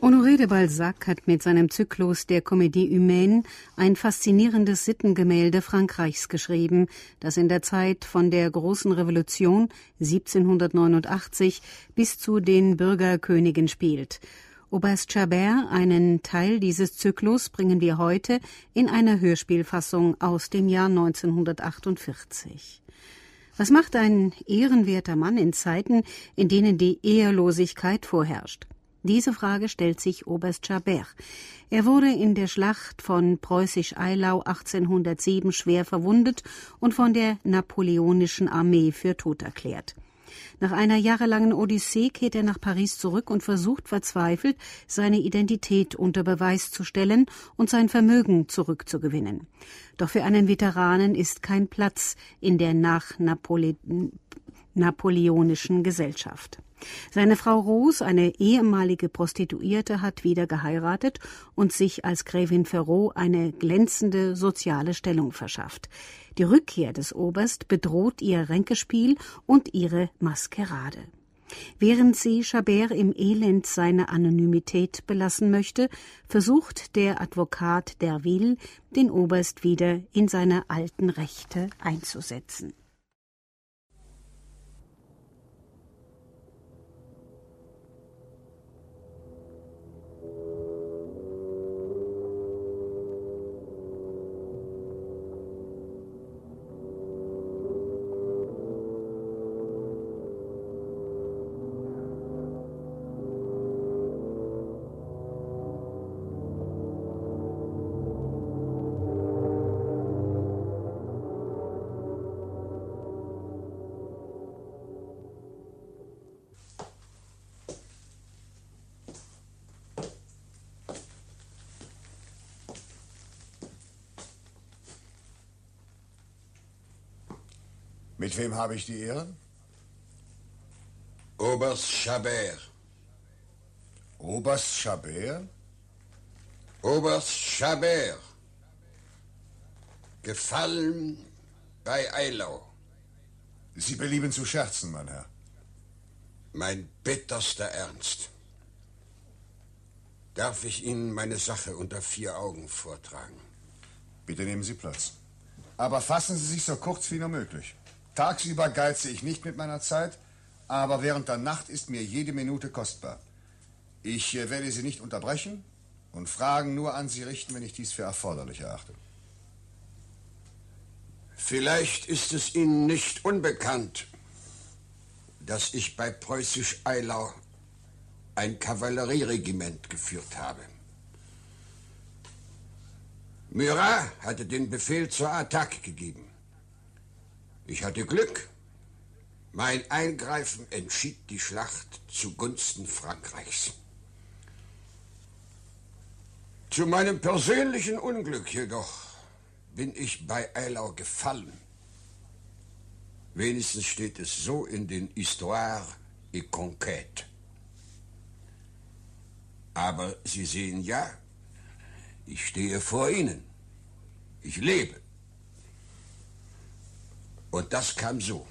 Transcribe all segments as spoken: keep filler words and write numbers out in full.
Honoré de Balzac hat mit seinem Zyklus der Comédie humaine ein faszinierendes Sittengemälde Frankreichs geschrieben, das in der Zeit von der Großen Revolution siebzehnhundertneunundachtzig bis zu den Bürgerkönigen spielt. Oberst Chabert, einen Teil dieses Zyklus, bringen wir heute in einer Hörspielfassung aus dem Jahr neunzehnhundertachtundvierzig. Was macht ein ehrenwerter Mann in Zeiten, in denen die Ehelosigkeit vorherrscht? Diese Frage stellt sich Oberst Chabert. Er wurde in der Schlacht von Preußisch-Eylau achtzehnhundertsieben schwer verwundet und von der napoleonischen Armee für tot erklärt. Nach einer jahrelangen Odyssee kehrt er nach Paris zurück und versucht verzweifelt, seine Identität unter Beweis zu stellen und sein Vermögen zurückzugewinnen. Doch für einen Veteranen ist kein Platz in der nach-napoleonischen Gesellschaft. Seine Frau Rose, eine ehemalige Prostituierte, hat wieder geheiratet und sich als Gräfin Ferrot eine glänzende soziale Stellung verschafft. Die Rückkehr des Oberst bedroht ihr Ränkespiel und ihre Maskerade. Während sie Chabert im Elend seine Anonymität belassen möchte, versucht der Advokat Derville, den Oberst wieder in seine alten Rechte einzusetzen. Mit wem habe ich die Ehre? Oberst Chabert. Oberst Chabert? Oberst Chabert. Gefallen bei Eylau. Sie belieben zu scherzen, mein Herr. Mein bitterster Ernst. Darf ich Ihnen meine Sache unter vier Augen vortragen? Bitte nehmen Sie Platz. Aber fassen Sie sich so kurz wie nur möglich. Tagsüber geize ich nicht mit meiner Zeit, aber während der Nacht ist mir jede Minute kostbar. Ich äh, werde Sie nicht unterbrechen und Fragen nur an Sie richten, wenn ich dies für erforderlich erachte. Vielleicht ist es Ihnen nicht unbekannt, dass ich bei Preußisch-Eylau ein Kavallerieregiment geführt habe. Murat hatte den Befehl zur Attacke gegeben. Ich hatte Glück. Mein Eingreifen entschied die Schlacht zugunsten Frankreichs. Zu meinem persönlichen Unglück jedoch bin ich bei Eylau gefallen. Wenigstens steht es so in den Histoire et Conquête. Aber Sie sehen ja, ich stehe vor Ihnen. Ich lebe. Und das kam so.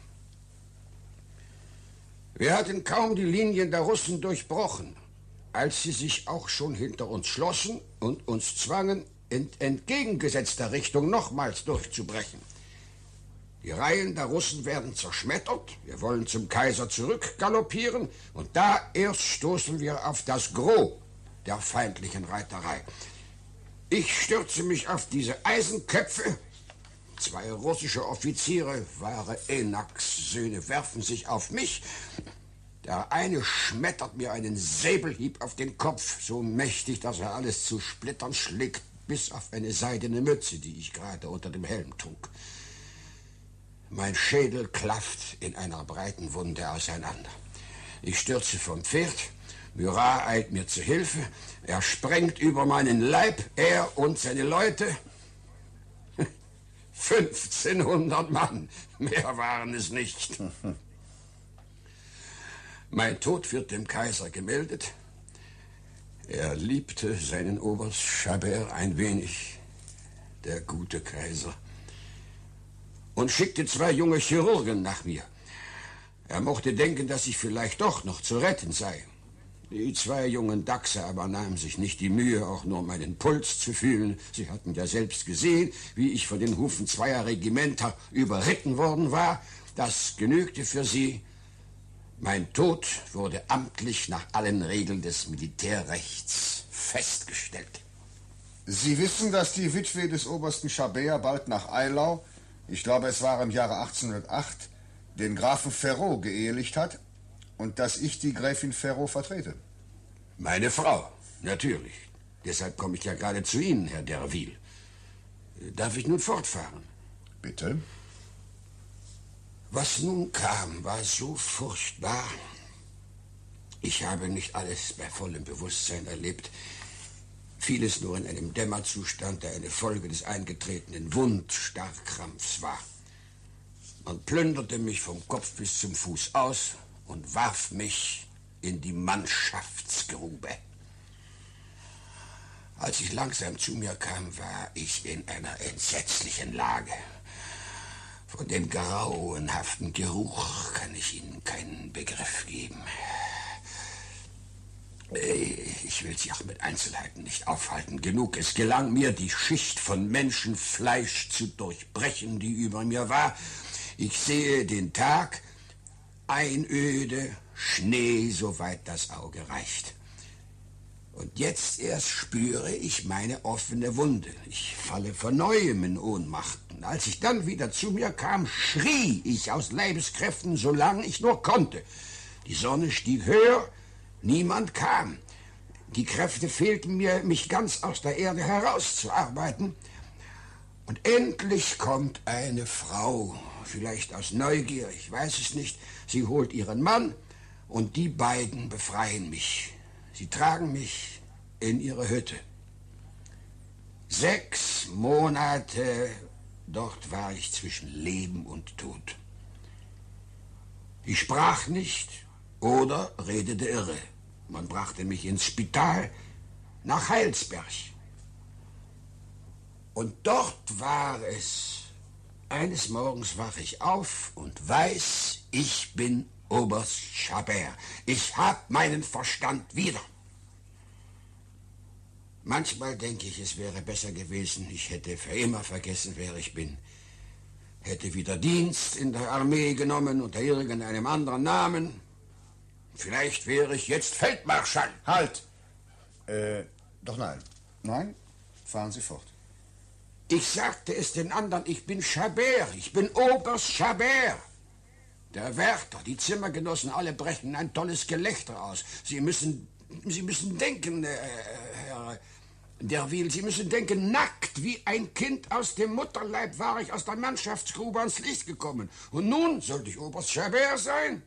Wir hatten kaum die Linien der Russen durchbrochen, als sie sich auch schon hinter uns schlossen und uns zwangen, in entgegengesetzter Richtung nochmals durchzubrechen. Die Reihen der Russen werden zerschmettert, wir wollen zum Kaiser zurückgaloppieren und da erst stoßen wir auf das Gros der feindlichen Reiterei. Ich stürze mich auf diese Eisenköpfe. Zwei russische Offiziere, wahre Enaks-Söhne, werfen sich auf mich. Der eine schmettert mir einen Säbelhieb auf den Kopf, so mächtig, dass er alles zu Splittern schlägt, bis auf eine seidene Mütze, die ich gerade unter dem Helm trug. Mein Schädel klafft in einer breiten Wunde auseinander. Ich stürze vom Pferd. Murat eilt mir zu Hilfe. Er sprengt über meinen Leib, er und seine Leute. fünfzehnhundert Mann, mehr waren es nicht. Mein Tod wird dem Kaiser gemeldet. Er liebte seinen Oberst Chabert ein wenig, der gute Kaiser, und schickte zwei junge Chirurgen nach mir. Er mochte denken, dass ich vielleicht doch noch zu retten sei. Die zwei jungen Dachse aber nahmen sich nicht die Mühe, auch nur meinen Puls zu fühlen. Sie hatten ja selbst gesehen, wie ich von den Hufen zweier Regimenter überritten worden war. Das genügte für sie. Mein Tod wurde amtlich nach allen Regeln des Militärrechts festgestellt. Sie wissen, dass die Witwe des Obersten Chabert bald nach Eylau, ich glaube, es war im Jahre achtzehnhundertacht, den Grafen Ferrot geehelicht hat und dass ich die Gräfin Ferrot vertrete. Meine Frau, natürlich. Deshalb komme ich ja gerade zu Ihnen, Herr Derville. Darf ich nun fortfahren? Bitte. Was nun kam, war so furchtbar. Ich habe nicht alles bei vollem Bewusstsein erlebt. Vieles nur in einem Dämmerzustand, der eine Folge des eingetretenen Wundstarrkrampfs war. Man plünderte mich vom Kopf bis zum Fuß aus und warf mich in die Mannschaftsgrube. Als ich langsam zu mir kam, war ich in einer entsetzlichen Lage. Von dem grauenhaften Geruch kann ich Ihnen keinen Begriff geben. Ich will Sie auch mit Einzelheiten nicht aufhalten. Genug, es gelang mir, die Schicht von Menschenfleisch zu durchbrechen, die über mir war. Ich sehe den Tag, Einöde, Schnee, soweit das Auge reicht. Und jetzt erst spüre ich meine offene Wunde. Ich falle von Neuem in Ohnmacht. Und als ich dann wieder zu mir kam, schrie ich aus Leibeskräften, solange ich nur konnte. Die Sonne stieg höher, niemand kam. Die Kräfte fehlten mir, mich ganz aus der Erde herauszuarbeiten. Und endlich kommt eine Frau, vielleicht aus Neugier, ich weiß es nicht. Sie holt ihren Mann und die beiden befreien mich. Sie tragen mich in ihre Hütte. Sechs Monate, dort war ich zwischen Leben und Tod. Ich sprach nicht oder redete irre. Man brachte mich ins Spital nach Heilsberg. Und dort war es. Eines Morgens wache ich auf und weiß, ich bin Oberst Chabert. Ich hab meinen Verstand wieder. Manchmal denke ich, es wäre besser gewesen, ich hätte für immer vergessen, wer ich bin. Hätte wieder Dienst in der Armee genommen unter irgendeinem anderen Namen. Vielleicht wäre ich jetzt Feldmarschall. Halt! Äh, doch nein. Nein, fahren Sie fort. Ich sagte es den anderen, ich bin Chabert, ich bin Oberst Chabert. Der Wärter, die Zimmergenossen, alle brechen ein tolles Gelächter aus. Sie müssen, Sie müssen denken, äh, Herr Derville, Sie müssen denken, nackt wie ein Kind aus dem Mutterleib war ich aus der Mannschaftsgrube ans Licht gekommen. Und nun sollte ich Oberst Chabert sein?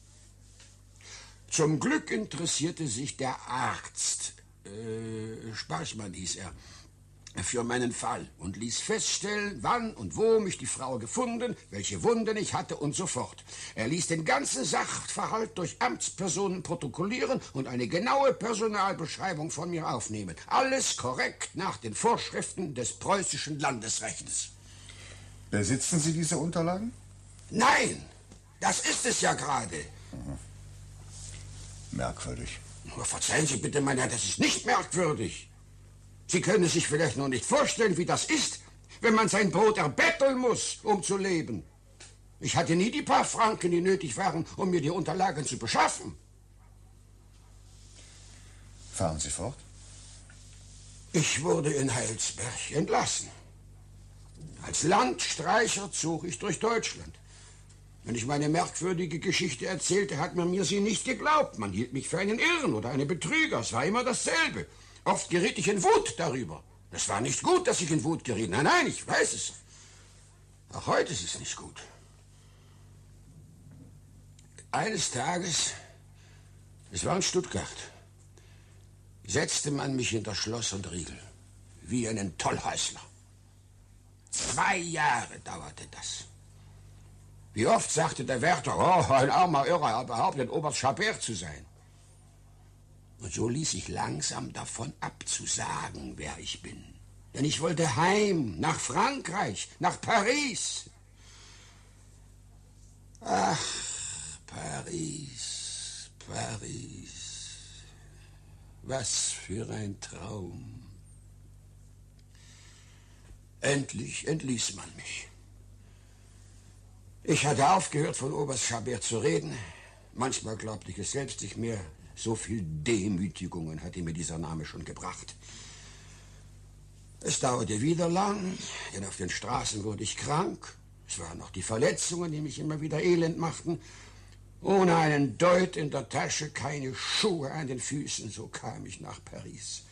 Zum Glück interessierte sich der Arzt, äh, Sparchmann hieß er, für meinen Fall und ließ feststellen, wann und wo mich die Frau gefunden, welche Wunden ich hatte und so fort. Er ließ den ganzen Sachverhalt durch Amtspersonen protokollieren und eine genaue Personalbeschreibung von mir aufnehmen. Alles korrekt nach den Vorschriften des preußischen Landesrechts. Besitzen Sie diese Unterlagen? Nein, das ist es ja gerade. Mhm. Merkwürdig. Aber verzeihen Sie bitte, mein Herr, das ist nicht merkwürdig. Sie können sich vielleicht noch nicht vorstellen, wie das ist, wenn man sein Brot erbetteln muss, um zu leben. Ich hatte nie die paar Franken, die nötig waren, um mir die Unterlagen zu beschaffen. Fahren Sie fort. Ich wurde in Heilsberg entlassen. Als Landstreicher zog ich durch Deutschland. Wenn ich meine merkwürdige Geschichte erzählte, hat man mir sie nicht geglaubt. Man hielt mich für einen Irren oder einen Betrüger. Es war immer dasselbe. Oft geriet ich in Wut darüber. Es war nicht gut, dass ich in Wut geriet. Nein, nein, ich weiß es. Auch heute ist es nicht gut. Eines Tages, es war in Stuttgart, setzte man mich hinter Schloss und Riegel, wie einen Tollhäusler. Zwei Jahre dauerte das. Wie oft sagte der Wärter, oh, ein armer Irrer, er behauptet, Oberst Chabert zu sein. Und so ließ ich langsam davon abzusagen, wer ich bin. Denn ich wollte heim, nach Frankreich, nach Paris. Ach, Paris, Paris. Was für ein Traum. Endlich entließ man mich. Ich hatte aufgehört, von Oberst Chabert zu reden. Manchmal glaubte ich es selbst nicht mehr. So viel Demütigungen hatte mir dieser Name schon gebracht. Es dauerte wieder lang, denn auf den Straßen wurde ich krank. Es waren noch die Verletzungen, die mich immer wieder elend machten. Ohne einen Deut in der Tasche, keine Schuhe an den Füßen, so kam ich nach Paris.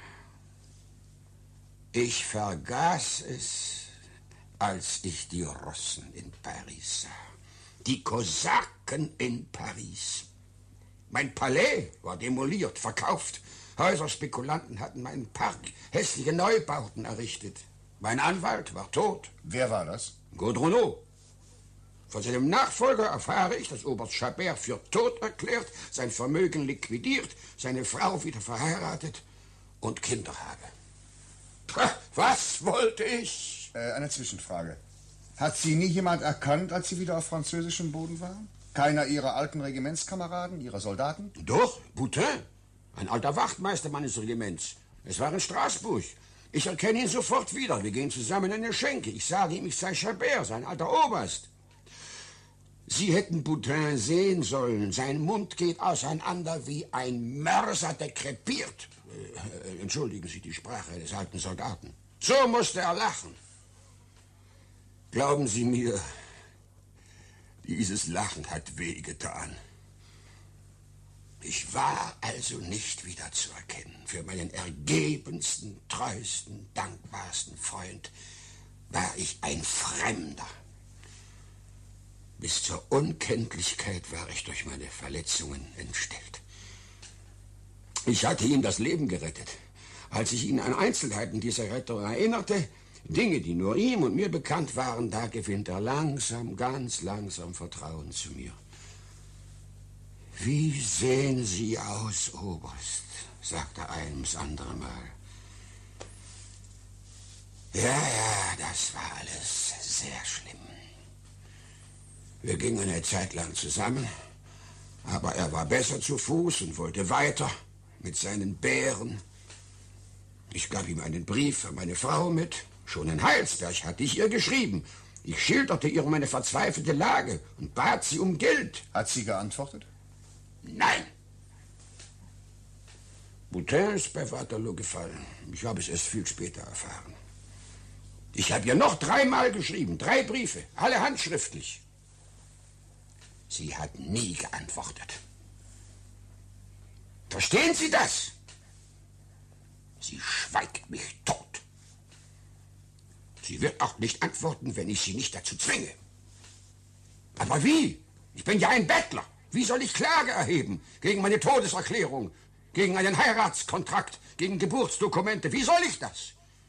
Ich vergaß es, als ich die Russen in Paris sah. Die Kosaken in Paris. Mein Palais war demoliert, verkauft. Häuserspekulanten hatten meinen Park hässliche Neubauten errichtet. Mein Anwalt war tot. Wer war das? Gaudrenaud. Von seinem Nachfolger erfahre ich, dass Oberst Chabert für tot erklärt, sein Vermögen liquidiert, seine Frau wieder verheiratet und Kinder habe. Was wollte ich? Äh, eine Zwischenfrage. Hat Sie nie jemand erkannt, als Sie wieder auf französischem Boden waren? Keiner Ihrer alten Regimentskameraden, Ihrer Soldaten? Doch, Boutin, ein alter Wachtmeister meines Regiments. Es war in Straßburg. Ich erkenne ihn sofort wieder. Wir gehen zusammen in eine Schenke. Ich sage ihm, ich sei Chabert, sein alter Oberst. Sie hätten Boutin sehen sollen. Sein Mund geht auseinander wie ein Mörser, der krepiert. Äh, entschuldigen Sie die Sprache eines alten Soldaten. So musste er lachen. Glauben Sie mir, dieses Lachen hat wehgetan. Ich war also nicht wieder zu erkennen. Für meinen ergebensten, treuesten, dankbarsten Freund war ich ein Fremder. Bis zur Unkenntlichkeit war ich durch meine Verletzungen entstellt. Ich hatte ihm das Leben gerettet. Als ich ihn an Einzelheiten dieser Rettung erinnerte, Dinge, die nur ihm und mir bekannt waren, da gewinnt er langsam, ganz langsam Vertrauen zu mir. Wie sehen Sie aus, Oberst? Sagte er einem das andere Mal. Ja, ja, das war alles sehr schlimm. Wir gingen eine Zeit lang zusammen, aber er war besser zu Fuß und wollte weiter mit seinen Bären. Ich gab ihm einen Brief für meine Frau mit. Schon in Heilsberg hatte ich ihr geschrieben. Ich schilderte ihr meine verzweifelte Lage und bat sie um Geld. Hat sie geantwortet? Nein. Boutin ist bei Waterloo gefallen. Ich habe es erst viel später erfahren. Ich habe ihr noch dreimal geschrieben, drei Briefe, alle handschriftlich. Sie hat nie geantwortet. Verstehen Sie das? Sie schweigt mich tot. Sie wird auch nicht antworten, wenn ich sie nicht dazu zwinge. Aber wie? Ich bin ja ein Bettler. Wie soll ich Klage erheben? Gegen meine Todeserklärung, gegen einen Heiratskontrakt, gegen Geburtsdokumente. Wie soll ich das?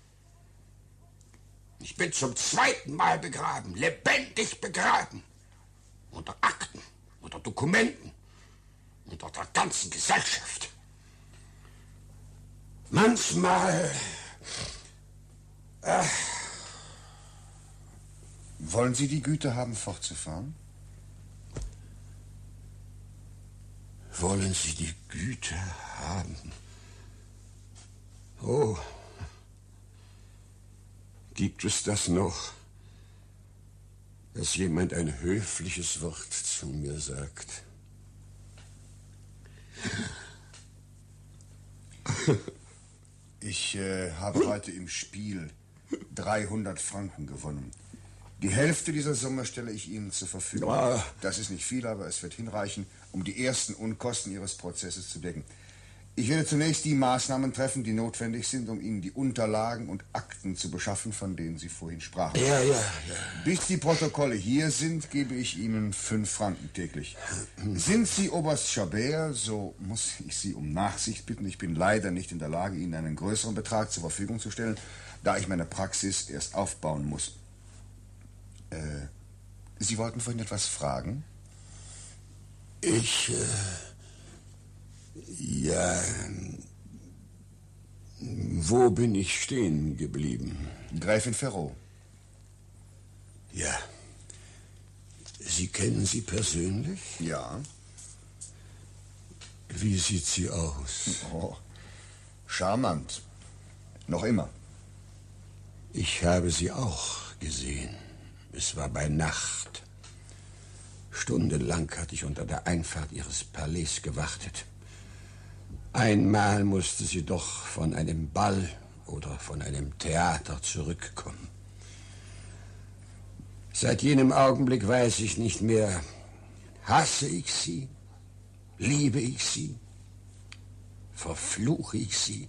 Ich bin zum zweiten Mal begraben, lebendig begraben. Unter Akten, unter Dokumenten, unter der ganzen Gesellschaft. Manchmal... Äh, Wollen Sie die Güte haben, fortzufahren? Wollen Sie die Güte haben? Oh, gibt es das noch, dass jemand ein höfliches Wort zu mir sagt? Ich äh, habe heute im Spiel dreihundert Franken gewonnen. Die Hälfte dieser Summe stelle ich Ihnen zur Verfügung. Ah. Das ist nicht viel, aber es wird hinreichen, um die ersten Unkosten Ihres Prozesses zu decken. Ich werde zunächst die Maßnahmen treffen, die notwendig sind, um Ihnen die Unterlagen und Akten zu beschaffen, von denen Sie vorhin sprachen. Ja, ja, ja. Bis die Protokolle hier sind, gebe ich Ihnen fünf Franken täglich. Sind Sie Oberst Chabert, so muss ich Sie um Nachsicht bitten. Ich bin leider nicht in der Lage, Ihnen einen größeren Betrag zur Verfügung zu stellen, da ich meine Praxis erst aufbauen muss. Äh, Sie wollten vorhin etwas fragen? Ich, äh, ja, wo bin ich stehen geblieben? Gräfin Ferraud. Ja. Sie kennen sie persönlich? Ja. Wie sieht sie aus? Oh, Charmant. Noch immer. Ich habe sie auch gesehen. Es war bei Nacht. Stundenlang hatte ich unter der Einfahrt ihres Palais gewartet. Einmal musste sie doch von einem Ball oder von einem Theater zurückkommen. Seit jenem Augenblick weiß ich nicht mehr, hasse ich sie, liebe ich sie, verfluche ich sie,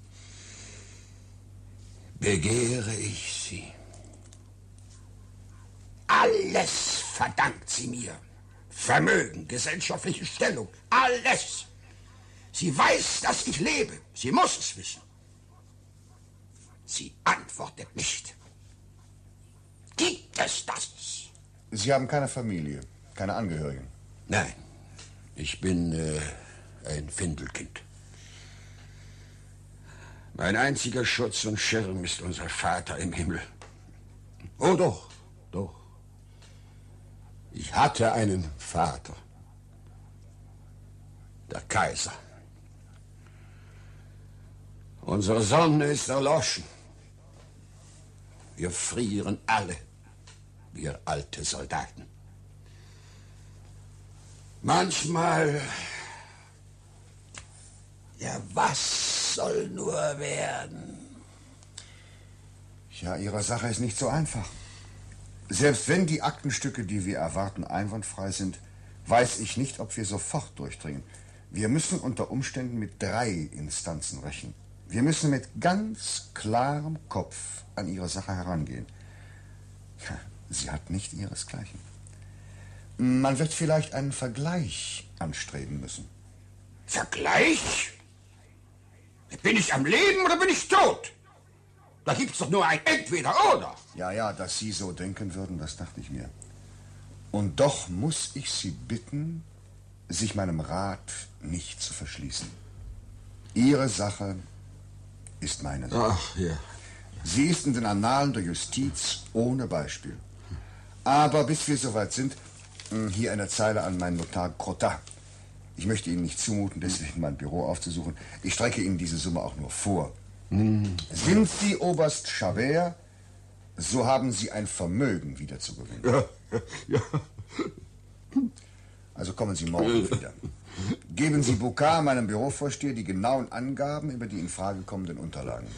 begehre ich sie. Alles verdankt sie mir. Vermögen, gesellschaftliche Stellung, alles. Sie weiß, dass ich lebe. Sie muss es wissen. Sie antwortet nicht. Gibt es das? Sie haben keine Familie, keine Angehörigen? Nein, ich bin äh, ein Findelkind. Mein einziger Schutz und Schirm ist unser Vater im Himmel. Oh doch, doch. Ich hatte einen Vater. Der Kaiser. Unsere Sonne ist erloschen. Wir frieren alle, wir alte Soldaten. Manchmal, ja, was soll nur werden? Ja, Ihre Sache ist nicht so einfach. Selbst wenn die Aktenstücke, die wir erwarten, einwandfrei sind, weiß ich nicht, ob wir sofort durchdringen. Wir müssen unter Umständen mit drei Instanzen rechnen. Wir müssen mit ganz klarem Kopf an Ihre Sache herangehen. Ja, sie hat nicht ihresgleichen. Man wird vielleicht einen Vergleich anstreben müssen. Vergleich? Bin ich am Leben oder bin ich tot? Da gibt's doch nur ein Entweder-Oder. Ja, ja, dass Sie so denken würden, das dachte ich mir. Und doch muss ich Sie bitten, sich meinem Rat nicht zu verschließen. Ihre Sache ist meine Sache. Ach, ja. Sie ist in den Annalen der Justiz ohne Beispiel. Aber bis wir soweit sind, hier eine Zeile an meinen Notar Crottat. Ich möchte Ihnen nicht zumuten, deswegen mein Büro aufzusuchen. Ich strecke Ihnen diese Summe auch nur vor. Hm. Sind Sie Oberst Chabert, so haben Sie ein Vermögen wiederzugewinnen. Ja, ja. Also kommen Sie morgen wieder. Geben Sie Boucard, meinem Bürovorsteher, die genauen Angaben über die in Frage kommenden Unterlagen.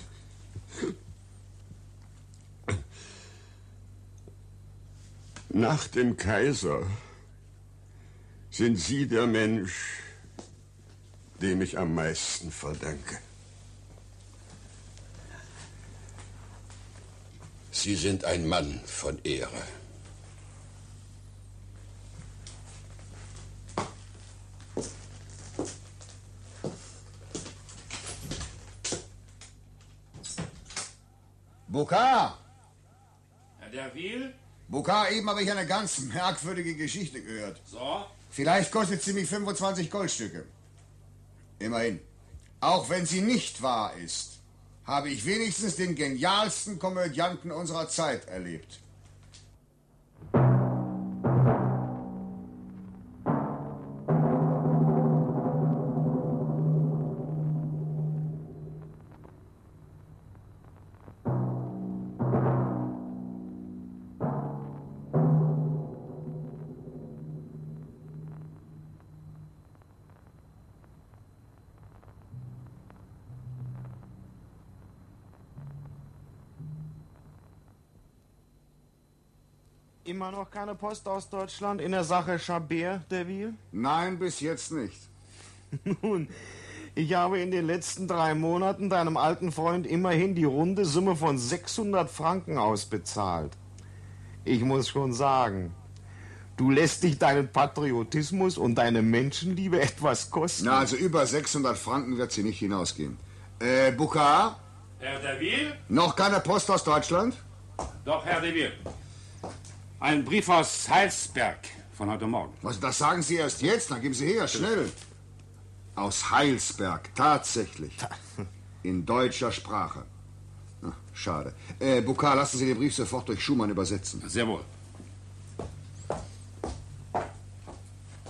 Nach dem Kaiser sind Sie der Mensch, dem ich am meisten verdanke. Sie sind ein Mann von Ehre. Boucard! Herr Derville? Boucard, eben habe ich eine ganz merkwürdige Geschichte gehört. So? Vielleicht kostet sie mich fünfundzwanzig Goldstücke. Immerhin. Auch wenn sie nicht wahr ist, habe ich wenigstens den genialsten Komödianten unserer Zeit erlebt. Immer noch keine Post aus Deutschland in der Sache Chabert, Derville? Nein, bis jetzt nicht. Nun, ich habe in den letzten drei Monaten deinem alten Freund immerhin die runde Summe von sechshundert Franken ausbezahlt. Ich muss schon sagen, du lässt dich deinen Patriotismus und deine Menschenliebe etwas kosten. Na, also über sechshundert Franken wird sie nicht hinausgehen. Äh, Boucard? Herr Derville? Noch keine Post aus Deutschland? Doch, Herr Derville. Ein Brief aus Heilsberg von heute Morgen. Was, das sagen Sie erst jetzt? Dann geben Sie her, schnell. Aus Heilsberg, tatsächlich. In deutscher Sprache. Ach, schade. Äh, Boucard, lassen Sie den Brief sofort durch Schumann übersetzen. Sehr wohl.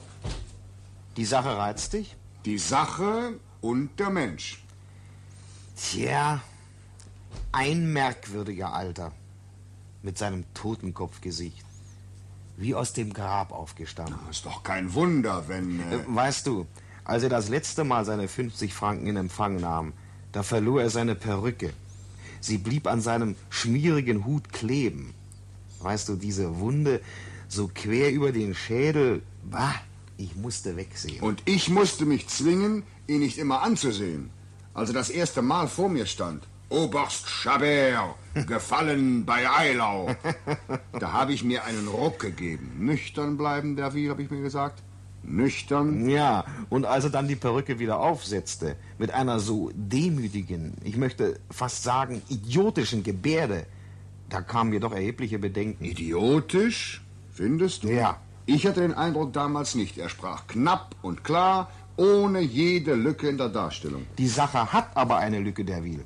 Die Sache reizt dich? Die Sache und der Mensch. Tja, ein merkwürdiger Alter. Mit seinem Totenkopfgesicht. Wie aus dem Grab aufgestanden. Ist doch kein Wunder, wenn... Äh Äh, weißt du, als er das letzte Mal seine fünfzig Franken in Empfang nahm, da verlor er seine Perücke. Sie blieb an seinem schmierigen Hut kleben. Weißt du, diese Wunde so quer über den Schädel, bah, ich musste wegsehen. Und ich musste mich zwingen, ihn nicht immer anzusehen. Als er das erste Mal vor mir stand. Oberst Chabert, gefallen bei Eylau. Da habe ich mir einen Ruck gegeben. Nüchtern bleiben, Derville, habe ich mir gesagt. Nüchtern. Ja, und als er dann die Perücke wieder aufsetzte, mit einer so demütigen, ich möchte fast sagen idiotischen Gebärde, da kamen mir doch erhebliche Bedenken. Idiotisch, findest du? Ja. Ich hatte den Eindruck damals nicht. Er sprach knapp und klar, ohne jede Lücke in der Darstellung. Die Sache hat aber eine Lücke, Derville.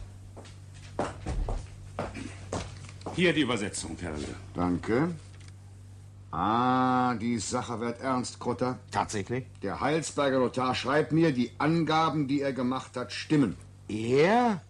Hier die Übersetzung, Perle. Danke. Ah, die Sache wird ernst, Krutter. Tatsächlich? Der Heilsberger Notar schreibt mir, die Angaben, die er gemacht hat, stimmen. Er?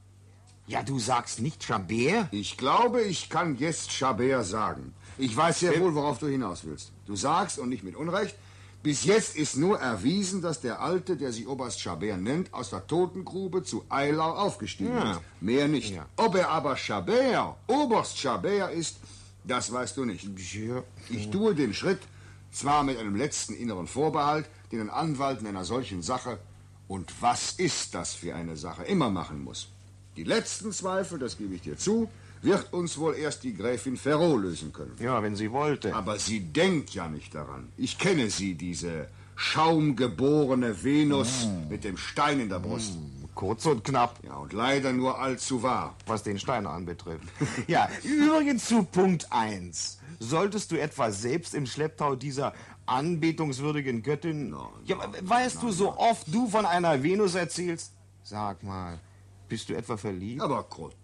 Ja, du sagst nicht Chabert? Ich glaube, ich kann jetzt Chabert sagen. Ich weiß sehr wohl, worauf du hinaus willst. Du sagst, und nicht mit Unrecht, bis jetzt ist nur erwiesen, dass der Alte, der sich Oberst Chabert nennt, aus der Totengrube zu Eylau aufgestiegen Ja. ist. Mehr nicht. Ja. Ob er aber Chabert, Oberst Chabert ist, das weißt du nicht. Ja. Ich tue den Schritt, zwar mit einem letzten inneren Vorbehalt, den ein Anwalt in einer solchen Sache, und was ist das für eine Sache, immer machen muss. Die letzten Zweifel, das gebe ich dir zu, wird uns wohl erst die Gräfin Ferraud lösen können. Ja, wenn sie wollte. Aber sie denkt ja nicht daran. Ich kenne sie, diese schaumgeborene Venus mit dem Stein in der Brust. Kurz und knapp, Ja, und leider nur allzu wahr. was den Stein anbetrifft. Ja, übrigens zu Punkt eins. Solltest du etwa selbst im Schlepptau dieser anbetungswürdigen Göttin... Ja, weißt du, so oft du von einer Venus erzählst? Sag mal, bist du etwa verliebt? Aber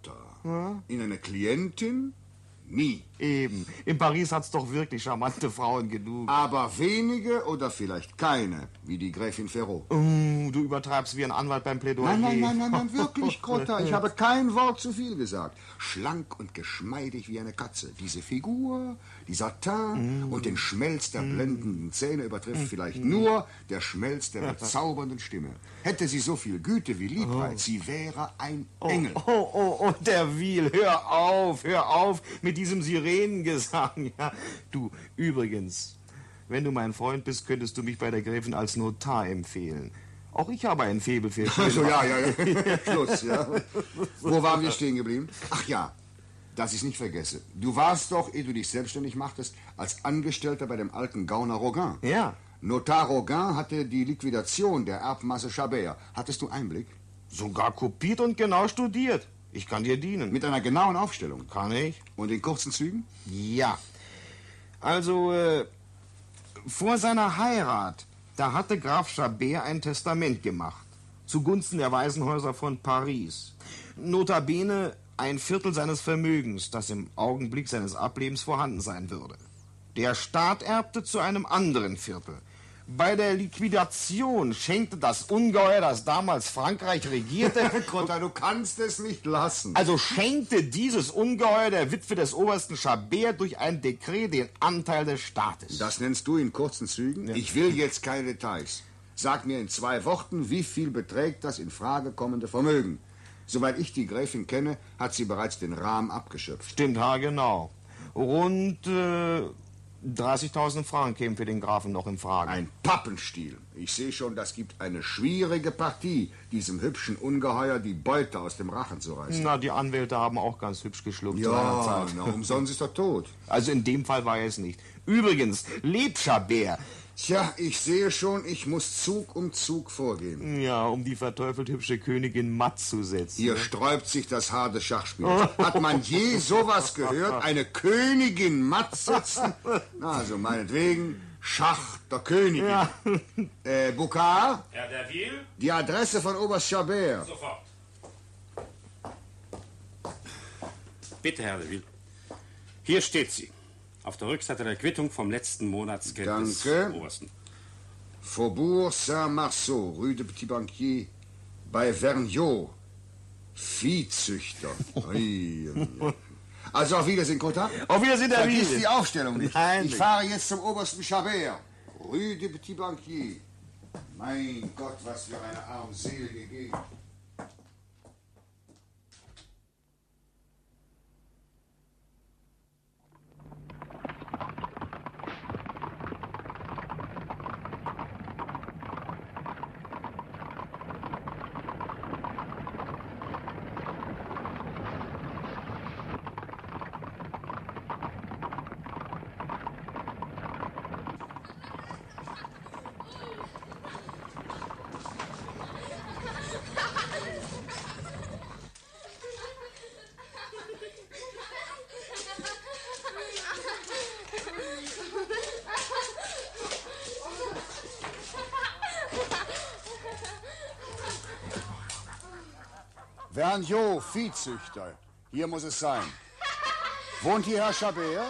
Cotta, in eine Klientin? Nie. Eben. In Paris hat's doch wirklich charmante Frauen genug. Aber wenige oder vielleicht keine, wie die Gräfin Ferraud. Oh, du übertreibst wie ein Anwalt beim Plädoyer. Nein, nein, nein, nein, nein, wirklich, Cotta. Ich habe kein Wort zu viel gesagt. Schlank und geschmeidig wie eine Katze. Diese Figur, dieser Teint Mm. und den Schmelz der blendenden Zähne übertrifft vielleicht nur der Schmelz der bezaubernden Stimme. Hätte sie so viel Güte wie Liebreiz, sie wäre ein Engel. Oh, oh, oh, Derville, hör auf, hör auf mit diesem Sirenengesang. Ja. Du, übrigens, wenn du mein Freund bist, könntest du mich bei der Gräfin als Notar empfehlen. Auch ich habe ein Faible für Also, ja, ja, ja. Schluss, ja. Wo waren wir stehen geblieben? Ach ja, dass ich es nicht vergesse. Du warst doch, ehe du dich selbstständig machtest, als Angestellter bei dem alten Gauner Rogan. Ja. Notar Rogan hatte die Liquidation der Erbmasse Chabert. Hattest du Einblick? Sogar kopiert und genau studiert. Ich kann dir dienen. Mit einer genauen Aufstellung. Kann ich? Und in kurzen Zügen? Ja. Also, äh, vor seiner Heirat, da hatte Graf Chabert ein Testament gemacht. Zugunsten der Waisenhäuser von Paris. Notabene ein Viertel seines Vermögens, das im Augenblick seines Ablebens vorhanden sein würde. Der Staat erbte zu einem anderen Viertel. Bei der Liquidation schenkte das Ungeheuer, das damals Frankreich regierte... Cotta, du kannst es nicht lassen. Also schenkte dieses Ungeheuer der Witwe des obersten Chabert durch ein Dekret den Anteil des Staates. Das nennst du in kurzen Zügen? Ich will jetzt keine Details. Sag mir in zwei Worten, wie viel beträgt das in Frage kommende Vermögen? Soweit ich die Gräfin kenne, hat sie bereits den Rahmen abgeschöpft. Stimmt, haargenau. Rund äh, dreißigtausend Franken kämen für den Grafen noch in Frage. Ein Pappenstiel. Ich sehe schon, das gibt eine schwierige Partie, diesem hübschen Ungeheuer die Beute aus dem Rachen zu reißen. Na, die Anwälte haben auch ganz hübsch geschluckt zu einer Ja, Zeit. na, umsonst ist er tot. Also in dem Fall war er es nicht. Übrigens, lebt Chabert. Tja, ich sehe schon, ich muss Zug um Zug vorgehen. Ja, um die verteufelt hübsche Königin matt zu setzen. Hier sträubt sich das Haar des Schachspiels. Hat man je sowas gehört? Eine Königin matt setzen? Na, also meinetwegen, Schach der Königin. Ja. Äh, Boucard, Herr Derville? die Adresse von Oberst Chabert. Sofort. Bitte, Herr Derville. Hier steht sie. Auf der Rückseite der Quittung vom letzten Monatsgeld des Danke. Obersten. Faubourg Saint-Marceau, Rue de Petit Banquier, bei Vergniaud. Viehzüchter. Also auf Wiedersehen, Cotta. Auf Wiedersehen, Herr Vergiss Wiel. die Aufstellung nicht. Nein, ich nicht. fahre jetzt zum obersten Chabert. Rue de Petit Banquier. Mein Gott, was für eine armselige Gegend. Vergniaud, Viehzüchter. Hier muss es sein. Wohnt hier Herr Chabert?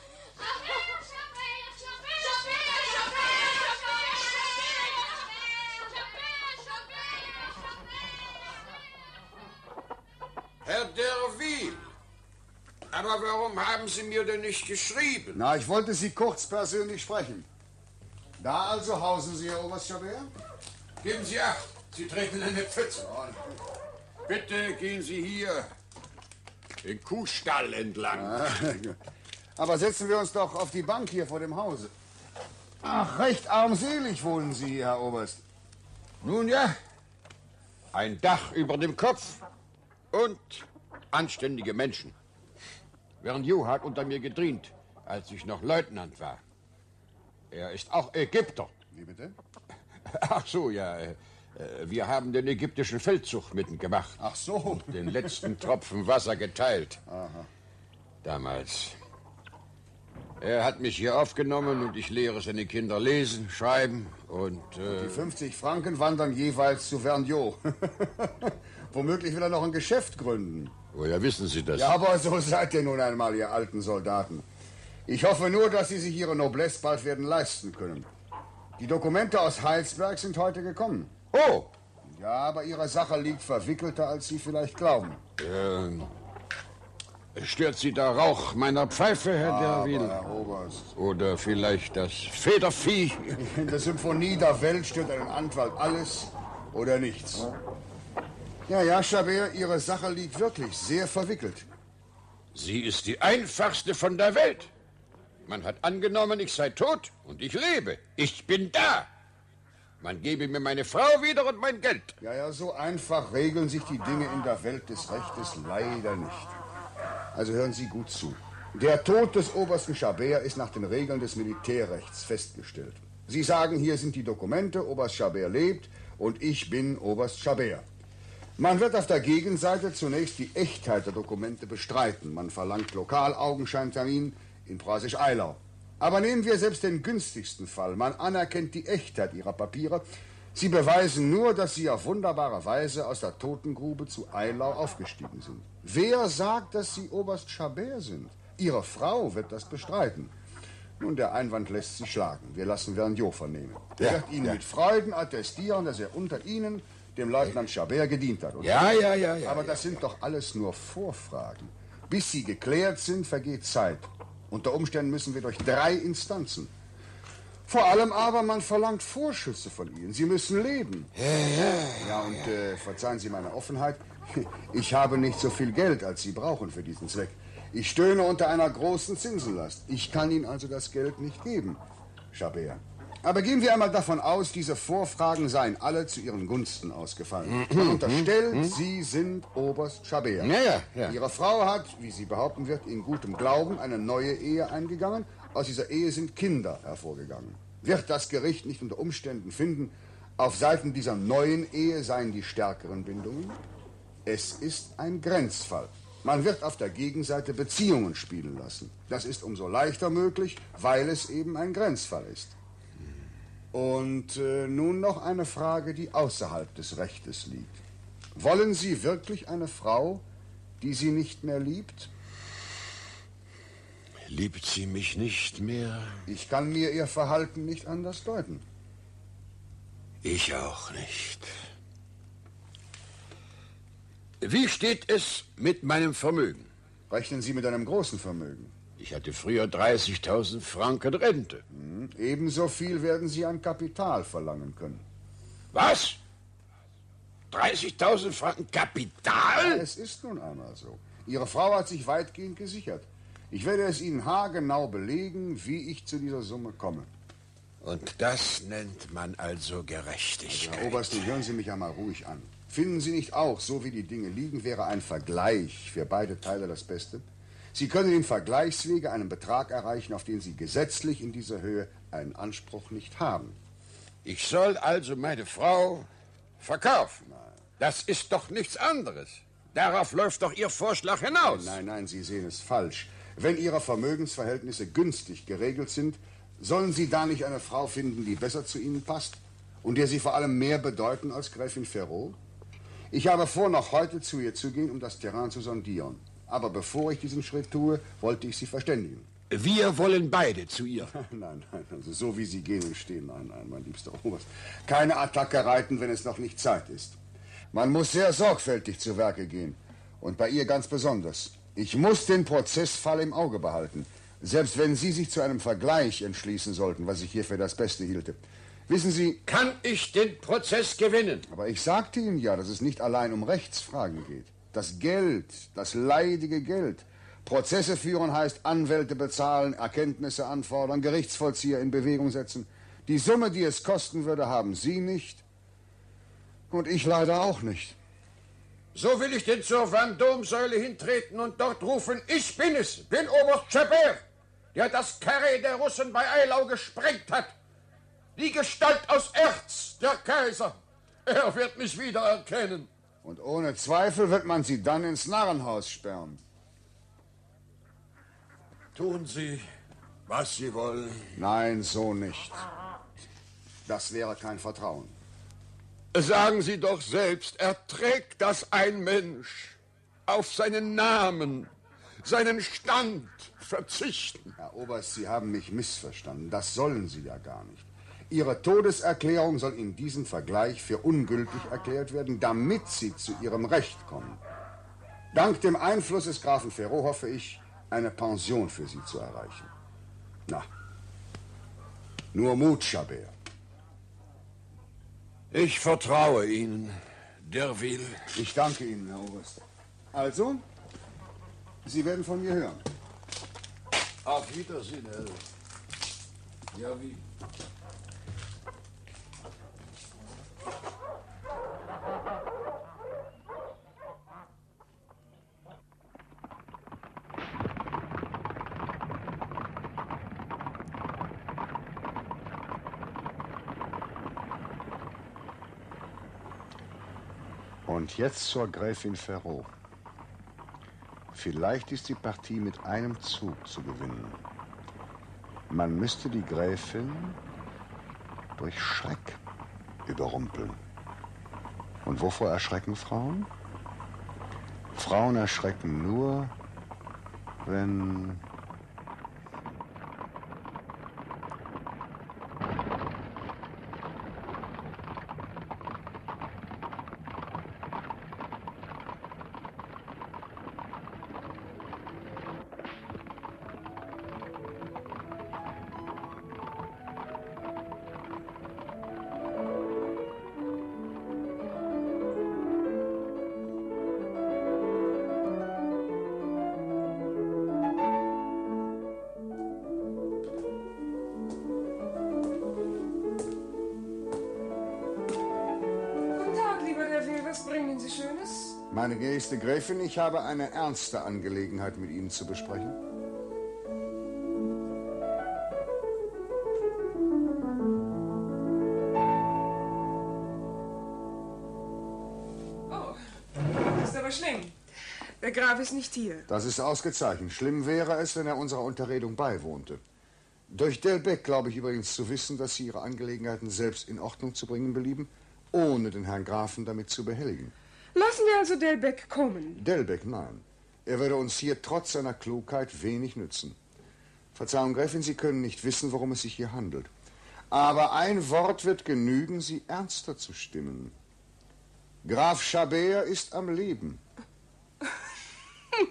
Herr Derville, aber warum haben Sie mir denn nicht geschrieben? Na, ich wollte Sie kurz persönlich sprechen. Da also hausen Sie, Herr Oberst Chabert? Geben Sie acht, Sie treten in eine Pfütze. Bitte gehen Sie hier den Kuhstall entlang. Aber setzen wir uns doch auf die Bank hier vor dem Hause. Ach, recht armselig wohnen Sie hier, Herr Oberst. Nun ja, ein Dach über dem Kopf und anständige Menschen. Vergniaud hat unter mir gedient, als ich noch Leutnant war. Er ist auch Ägypter. Wie bitte? Ach so, ja. äh, Wir haben den ägyptischen Feldzug mitgemacht. Ach so. Den letzten Tropfen Wasser geteilt. Aha. Damals. Er hat mich hier aufgenommen und ich lehre seine Kinder lesen, schreiben und... Äh, Die fünfzig Franken wandern jeweils zu Vergniaud. Womöglich will er noch ein Geschäft gründen. woher wissen Sie das? Ja, aber so seid ihr nun einmal, ihr alten Soldaten. Ich hoffe nur, dass Sie sich Ihre Noblesse bald werden leisten können. Die Dokumente aus Heilsberg sind heute gekommen. Oh! Ja, aber Ihre Sache liegt verwickelter, als Sie vielleicht glauben. Ähm, stört Sie der Rauch meiner Pfeife, Herr Aber, Derville? Herr Oberst, Oder vielleicht das Federvieh? in der Symphonie der Welt stört einen Anwalt alles oder nichts. Ja, ja, Chabert, Ihre Sache liegt wirklich sehr verwickelt. Sie ist die einfachste von der Welt. Man hat angenommen, ich sei tot und ich lebe. Ich bin da. Man gebe mir meine Frau wieder und mein Geld. Ja, ja, so einfach regeln sich die Dinge in der Welt des Rechtes leider nicht. Also hören Sie gut zu. Der Tod des obersten Chabert ist nach den Regeln des Militärrechts festgestellt. Sie sagen, hier sind die Dokumente, Oberst Chabert lebt und ich bin Oberst Chabert. Man wird auf der Gegenseite zunächst die Echtheit der Dokumente bestreiten. Man verlangt Lokalaugenscheintermin in Preußisch-Eylau. Aber nehmen wir selbst den günstigsten Fall. Man anerkennt die Echtheit Ihrer Papiere. Sie beweisen nur, dass Sie auf wunderbare Weise aus der Totengrube zu Eylau aufgestiegen sind. Wer sagt, dass Sie Oberst Chabert sind? Ihre Frau wird das bestreiten. Nun, der Einwand lässt sich schlagen. Wir lassen Vergniaud vernehmen. Er Ja, wird Ihnen ja. mit Freuden attestieren, dass er unter Ihnen dem Leutnant Chabert gedient hat. Oder? Ja, ja, ja, ja. Aber das sind doch alles nur Vorfragen. Bis sie geklärt sind, vergeht Zeit. Unter Umständen müssen wir durch drei Instanzen. Vor allem aber, man verlangt Vorschüsse von Ihnen. Sie müssen leben. Ja, ja. Ja, und äh, verzeihen Sie meine Offenheit. Ich habe nicht so viel Geld, als Sie brauchen für diesen Zweck. Ich stöhne unter einer großen Zinsenlast. Ich kann Ihnen also das Geld nicht geben, Chabert. Aber gehen wir einmal davon aus, diese Vorfragen seien alle zu Ihren Gunsten ausgefallen. Man unterstellt, Sie sind Oberst Chabert. Ja, ja, ja. Ihre Frau hat, wie sie behaupten wird, in gutem Glauben eine neue Ehe eingegangen. Aus dieser Ehe sind Kinder hervorgegangen. Wird das Gericht nicht unter Umständen finden, auf Seiten dieser neuen Ehe seien die stärkeren Bindungen? Es ist ein Grenzfall. Man wird auf der Gegenseite Beziehungen spielen lassen. Das ist umso leichter möglich, weil es eben ein Grenzfall ist. Und äh, nun noch eine Frage, die außerhalb des Rechtes liegt. Wollen Sie wirklich eine Frau, die Sie nicht mehr liebt? Liebt sie mich nicht mehr? Ich kann mir Ihr Verhalten nicht anders deuten. Ich auch nicht. Wie steht es mit meinem Vermögen? Rechnen Sie mit einem großen Vermögen. Ich hatte früher dreißigtausend Franken Rente. Hm, ebenso viel werden Sie an Kapital verlangen können. Was? dreißigtausend Franken Kapital? Ja, es ist nun einmal so. Ihre Frau hat sich weitgehend gesichert. Ich werde es Ihnen haargenau belegen, wie ich zu dieser Summe komme. Und das nennt man also Gerechtigkeit. Also, Herr Oberst, nun hören Sie mich einmal ruhig an. Finden Sie nicht auch, so wie die Dinge liegen, wäre ein Vergleich für beide Teile das Beste? Sie können in Vergleichswege einen Betrag erreichen, auf den Sie gesetzlich in dieser Höhe einen Anspruch nicht haben. Ich soll also meine Frau verkaufen? Nein. Das ist doch nichts anderes. Darauf läuft doch Ihr Vorschlag hinaus. Nein, nein, Sie sehen es falsch. Wenn Ihre Vermögensverhältnisse günstig geregelt sind, sollen Sie da nicht eine Frau finden, die besser zu Ihnen passt und der Sie vor allem mehr bedeuten als Gräfin Ferraud? Ich habe vor, noch heute zu ihr zu gehen, um das Terrain zu sondieren. Aber bevor ich diesen Schritt tue, wollte ich Sie verständigen. Wir wollen beide zu ihr. Nein, nein, also so wie Sie gehen und stehen. Nein, nein, mein liebster Oberst. Keine Attacke reiten, wenn es noch nicht Zeit ist. Man muss sehr sorgfältig zu Werke gehen. Und bei ihr ganz besonders. Ich muss den Prozessfall im Auge behalten. Selbst wenn Sie sich zu einem Vergleich entschließen sollten, was ich hier für das Beste hielte. Wissen Sie... Kann ich den Prozess gewinnen? Aber ich sagte Ihnen ja, dass es nicht allein um Rechtsfragen geht. Das Geld, das leidige Geld. Prozesse führen heißt Anwälte bezahlen, Erkenntnisse anfordern, Gerichtsvollzieher in Bewegung setzen. Die Summe, die es kosten würde, haben Sie nicht. Und ich leider auch nicht. So will ich denn zur Vendôme-Säule hintreten und dort rufen, ich bin es, bin Oberst Chabert, der das Karree der Russen bei Eylau gesprengt hat. Die Gestalt aus Erz, der Kaiser. Er wird mich wiedererkennen. Und ohne Zweifel wird man Sie dann ins Narrenhaus sperren. Tun Sie, was Sie wollen. Nein, so nicht. Das wäre kein Vertrauen. Sagen Sie doch selbst, erträgt das ein Mensch auf seinen Namen, seinen Stand verzichten? Herr Oberst, Sie haben mich missverstanden. Das sollen Sie ja gar nicht. Ihre Todeserklärung soll in diesem Vergleich für ungültig erklärt werden, damit Sie zu Ihrem Recht kommen. Dank dem Einfluss des Grafen Ferraud hoffe ich, eine Pension für Sie zu erreichen. Na, nur Mut, Chabert. Ich vertraue Ihnen, Derville. Ich danke Ihnen, Herr Oberst. Also, Sie werden von mir hören. Auf Wiedersehen, Herr. Ja, wie? Und jetzt zur Gräfin Ferraud. Vielleicht ist die Partie mit einem Zug zu gewinnen. Man müsste die Gräfin durch Schreck überrumpeln. Und wovor erschrecken Frauen? Frauen erschrecken nur, wenn... Meine gnädigste Gräfin, ich habe eine ernste Angelegenheit mit Ihnen zu besprechen. Oh, das ist aber schlimm. Der Graf ist nicht hier. Das ist ausgezeichnet. Schlimm wäre es, wenn er unserer Unterredung beiwohnte. Durch Delbecq glaube ich übrigens zu wissen, dass Sie Ihre Angelegenheiten selbst in Ordnung zu bringen belieben, ohne den Herrn Grafen damit zu behelligen. Lassen wir also Delbecq kommen. Delbecq, nein. Er würde uns hier trotz seiner Klugheit wenig nützen. Verzeihung, Gräfin, Sie können nicht wissen, worum es sich hier handelt. Aber ein Wort wird genügen, Sie ernster zu stimmen. Graf Chabert ist am Leben.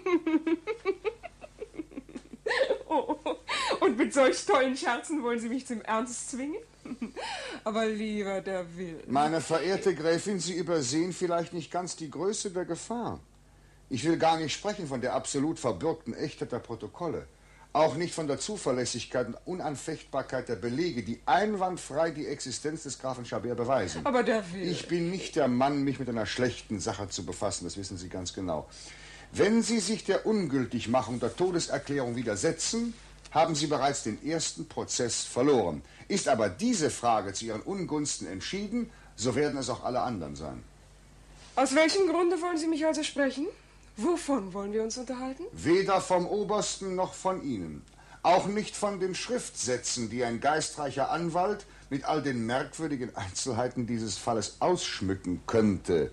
Oh, und mit solch tollen Scherzen wollen Sie mich zum Ernst zwingen? Aber lieber der Will. Meine verehrte Gräfin, Sie übersehen vielleicht nicht ganz die Größe der Gefahr. Ich will gar nicht sprechen von der absolut verbürgten Echtheit der Protokolle. Auch nicht von der Zuverlässigkeit und Unanfechtbarkeit der Belege, die einwandfrei die Existenz des Grafen Chabert beweisen. Aber der Will. Ich bin nicht der Mann, mich mit einer schlechten Sache zu befassen, das wissen Sie ganz genau. Wenn Sie sich der Ungültigmachung der Todeserklärung widersetzen, haben Sie bereits den ersten Prozess verloren. Ist aber diese Frage zu Ihren Ungunsten entschieden, so werden es auch alle anderen sein. Aus welchem Grunde wollen Sie mich also sprechen? Wovon wollen wir uns unterhalten? Weder vom Obersten noch von Ihnen. Auch nicht von den Schriftsätzen, die ein geistreicher Anwalt mit all den merkwürdigen Einzelheiten dieses Falles ausschmücken könnte.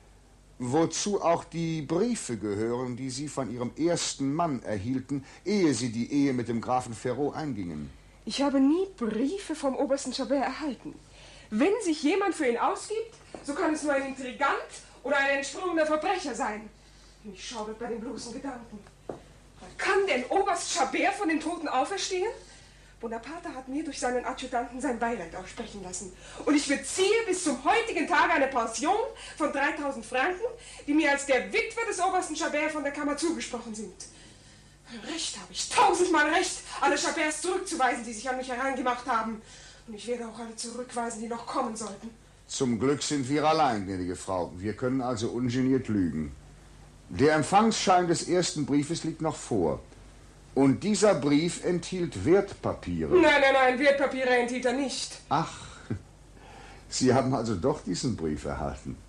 Wozu auch die Briefe gehören, die Sie von Ihrem ersten Mann erhielten, ehe Sie die Ehe mit dem Grafen Ferraud eingingen. Ich habe nie Briefe vom Obersten Chabert erhalten. Wenn sich jemand für ihn ausgibt, so kann es nur ein Intrigant oder ein entsprungener Verbrecher sein. Mich schaudert bei dem bloßen Gedanken. Kann denn Oberst Chabert von den Toten auferstehen? Bonaparte hat mir durch seinen Adjutanten sein Beileid aussprechen lassen. Und ich beziehe bis zum heutigen Tage eine Pension von dreitausend Franken, die mir als der Witwe des Obersten Chabert von der Kammer zugesprochen sind. Recht habe ich, tausendmal recht, alle Chaberts zurückzuweisen, die sich an mich herangemacht haben. Und ich werde auch alle zurückweisen, die noch kommen sollten. Zum Glück sind wir allein, gnädige Frau. Wir können also ungeniert lügen. Der Empfangsschein des ersten Briefes liegt noch vor. Und dieser Brief enthielt Wertpapiere. Nein, nein, nein, Wertpapiere enthielt er nicht. Ach, Sie haben also doch diesen Brief erhalten.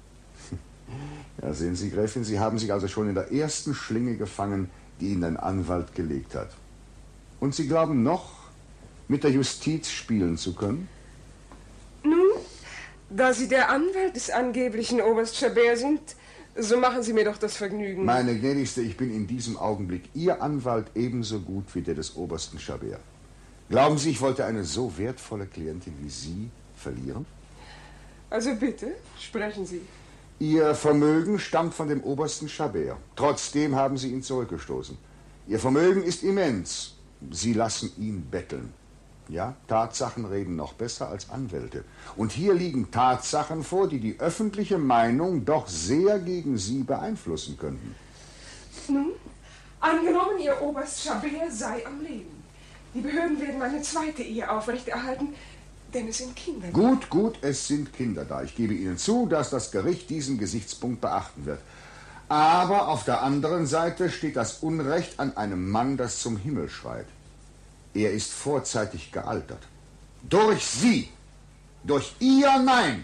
Ja, sehen Sie, Gräfin, Sie haben sich also schon in der ersten Schlinge gefangen, die Ihnen ein Anwalt gelegt hat. Und Sie glauben noch, mit der Justiz spielen zu können? Nun, da Sie der Anwalt des angeblichen Oberst Chabert sind, so machen Sie mir doch das Vergnügen. Meine Gnädigste, ich bin in diesem Augenblick Ihr Anwalt ebenso gut wie der des Obersten Chabert. Glauben Sie, ich wollte eine so wertvolle Klientin wie Sie verlieren? Also bitte, sprechen Sie. Ihr Vermögen stammt von dem Obersten Chabert. Trotzdem haben Sie ihn zurückgestoßen. Ihr Vermögen ist immens. Sie lassen ihn betteln. Ja, Tatsachen reden noch besser als Anwälte. Und hier liegen Tatsachen vor, die die öffentliche Meinung doch sehr gegen Sie beeinflussen könnten. Nun, angenommen, Ihr Oberst Chabert sei am Leben. Die Behörden werden eine zweite Ehe aufrechterhalten, denn es sind Kinder. Gut, gut, es sind Kinder da. Ich gebe Ihnen zu, dass das Gericht diesen Gesichtspunkt beachten wird. Aber auf der anderen Seite steht das Unrecht an einem Mann, das zum Himmel schreit. Er ist vorzeitig gealtert. Durch Sie, durch Ihr Nein,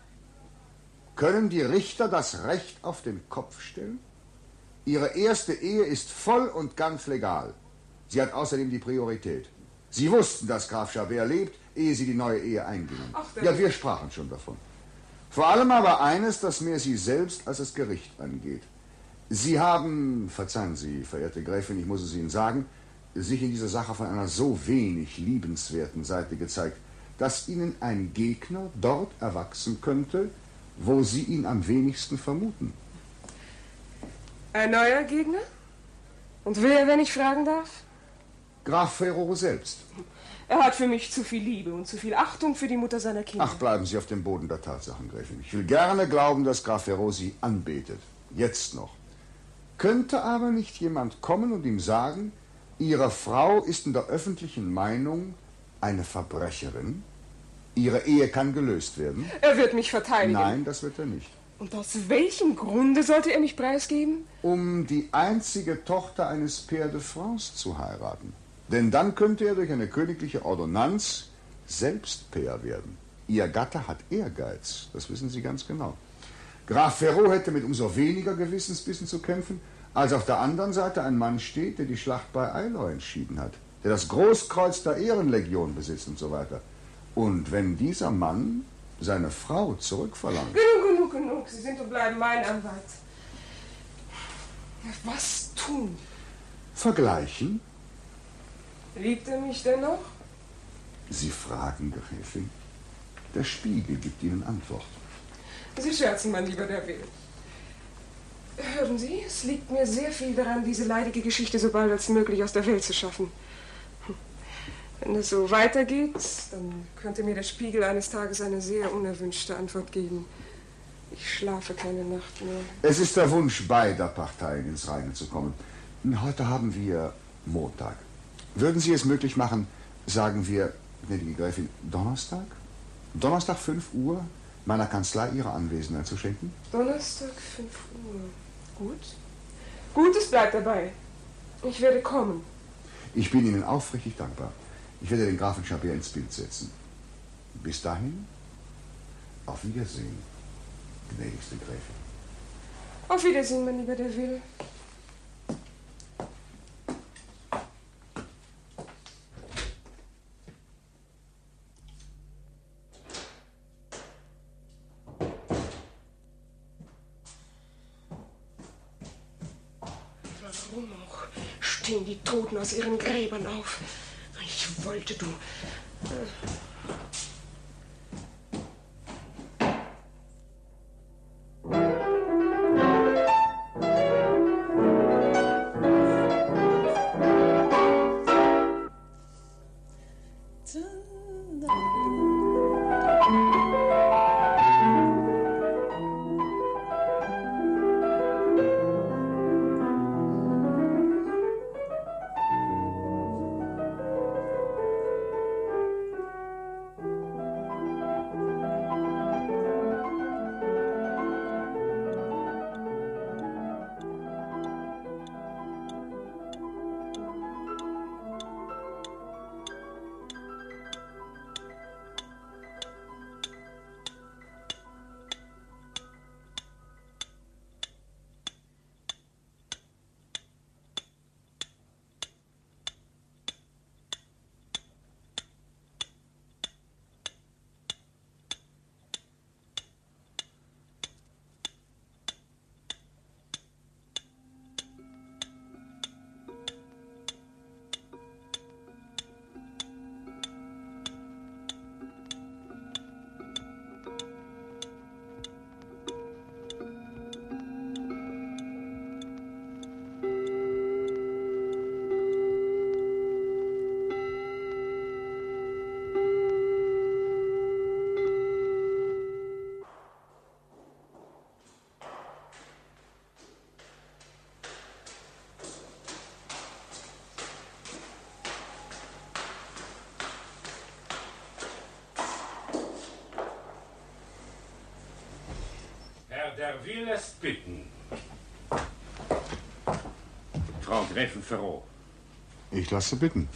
können die Richter das Recht auf den Kopf stellen? Ihre erste Ehe ist voll und ganz legal. Sie hat außerdem die Priorität. Sie wussten, dass Graf Chabert lebt, ehe Sie die neue Ehe eingingen. Ach, ja, wir sprachen schon davon. Vor allem aber eines, das mehr Sie selbst als das Gericht angeht. Sie haben, verzeihen Sie, verehrte Gräfin, ich muss es Ihnen sagen, sich in dieser Sache von einer so wenig liebenswerten Seite gezeigt, dass Ihnen ein Gegner dort erwachsen könnte, wo Sie ihn am wenigsten vermuten. Ein neuer Gegner? Und wer, wenn ich fragen darf? Graf Ferraud selbst. Er hat für mich zu viel Liebe und zu viel Achtung für die Mutter seiner Kinder. Ach, bleiben Sie auf dem Boden der Tatsachen, Gräfin. Ich will gerne glauben, dass Graf Ferraud Sie anbetet. Jetzt noch. Könnte aber nicht jemand kommen und ihm sagen, Ihre Frau ist in der öffentlichen Meinung eine Verbrecherin? Ihre Ehe kann gelöst werden? Er wird mich verteidigen. Nein, das wird er nicht. Und aus welchem Grunde sollte er mich preisgeben? Um die einzige Tochter eines Pair de France zu heiraten. Denn dann könnte er durch eine königliche Ordonnanz selbst Pair werden. Ihr Gatte hat Ehrgeiz, das wissen Sie ganz genau. Graf Ferraud hätte mit umso weniger Gewissensbissen zu kämpfen, als auf der anderen Seite ein Mann steht, der die Schlacht bei Eylau entschieden hat, der das Großkreuz der Ehrenlegion besitzt und so weiter. Und wenn dieser Mann seine Frau zurückverlangt... Genug, genug, genug. Sie sind und bleiben mein Anwalt. Was tun? Vergleichen? Liebt er mich denn noch? Sie fragen, Gräfin. Der Spiegel gibt Ihnen Antwort. Sie scherzen, mein lieber der Will. Hören Sie, es liegt mir sehr viel daran, diese leidige Geschichte so bald als möglich aus der Welt zu schaffen. Wenn es so weitergeht, dann könnte mir der Spiegel eines Tages eine sehr unerwünschte Antwort geben. Ich schlafe keine Nacht mehr. Es ist der Wunsch beider Parteien, ins Reine zu kommen. Heute haben wir Montag. Würden Sie es möglich machen, sagen wir, gnädige Gräfin, Donnerstag? Donnerstag fünf Uhr meiner Kanzlei Ihre Anwesenheit zu schenken? Donnerstag fünf Uhr. Gut. Gut, es bleibt dabei. Ich werde kommen. Ich bin Ihnen aufrichtig dankbar. Ich werde den Grafen Chabert ins Bild setzen. Bis dahin, auf Wiedersehen, gnädigste Gräfin. Auf Wiedersehen, mein lieber Derville. Warum auch stehen die Toten aus ihren Gräbern auf? Ich wollte, du... Derville lässt bitten. Frau Gräfin Ferraud. Ich lasse bitten.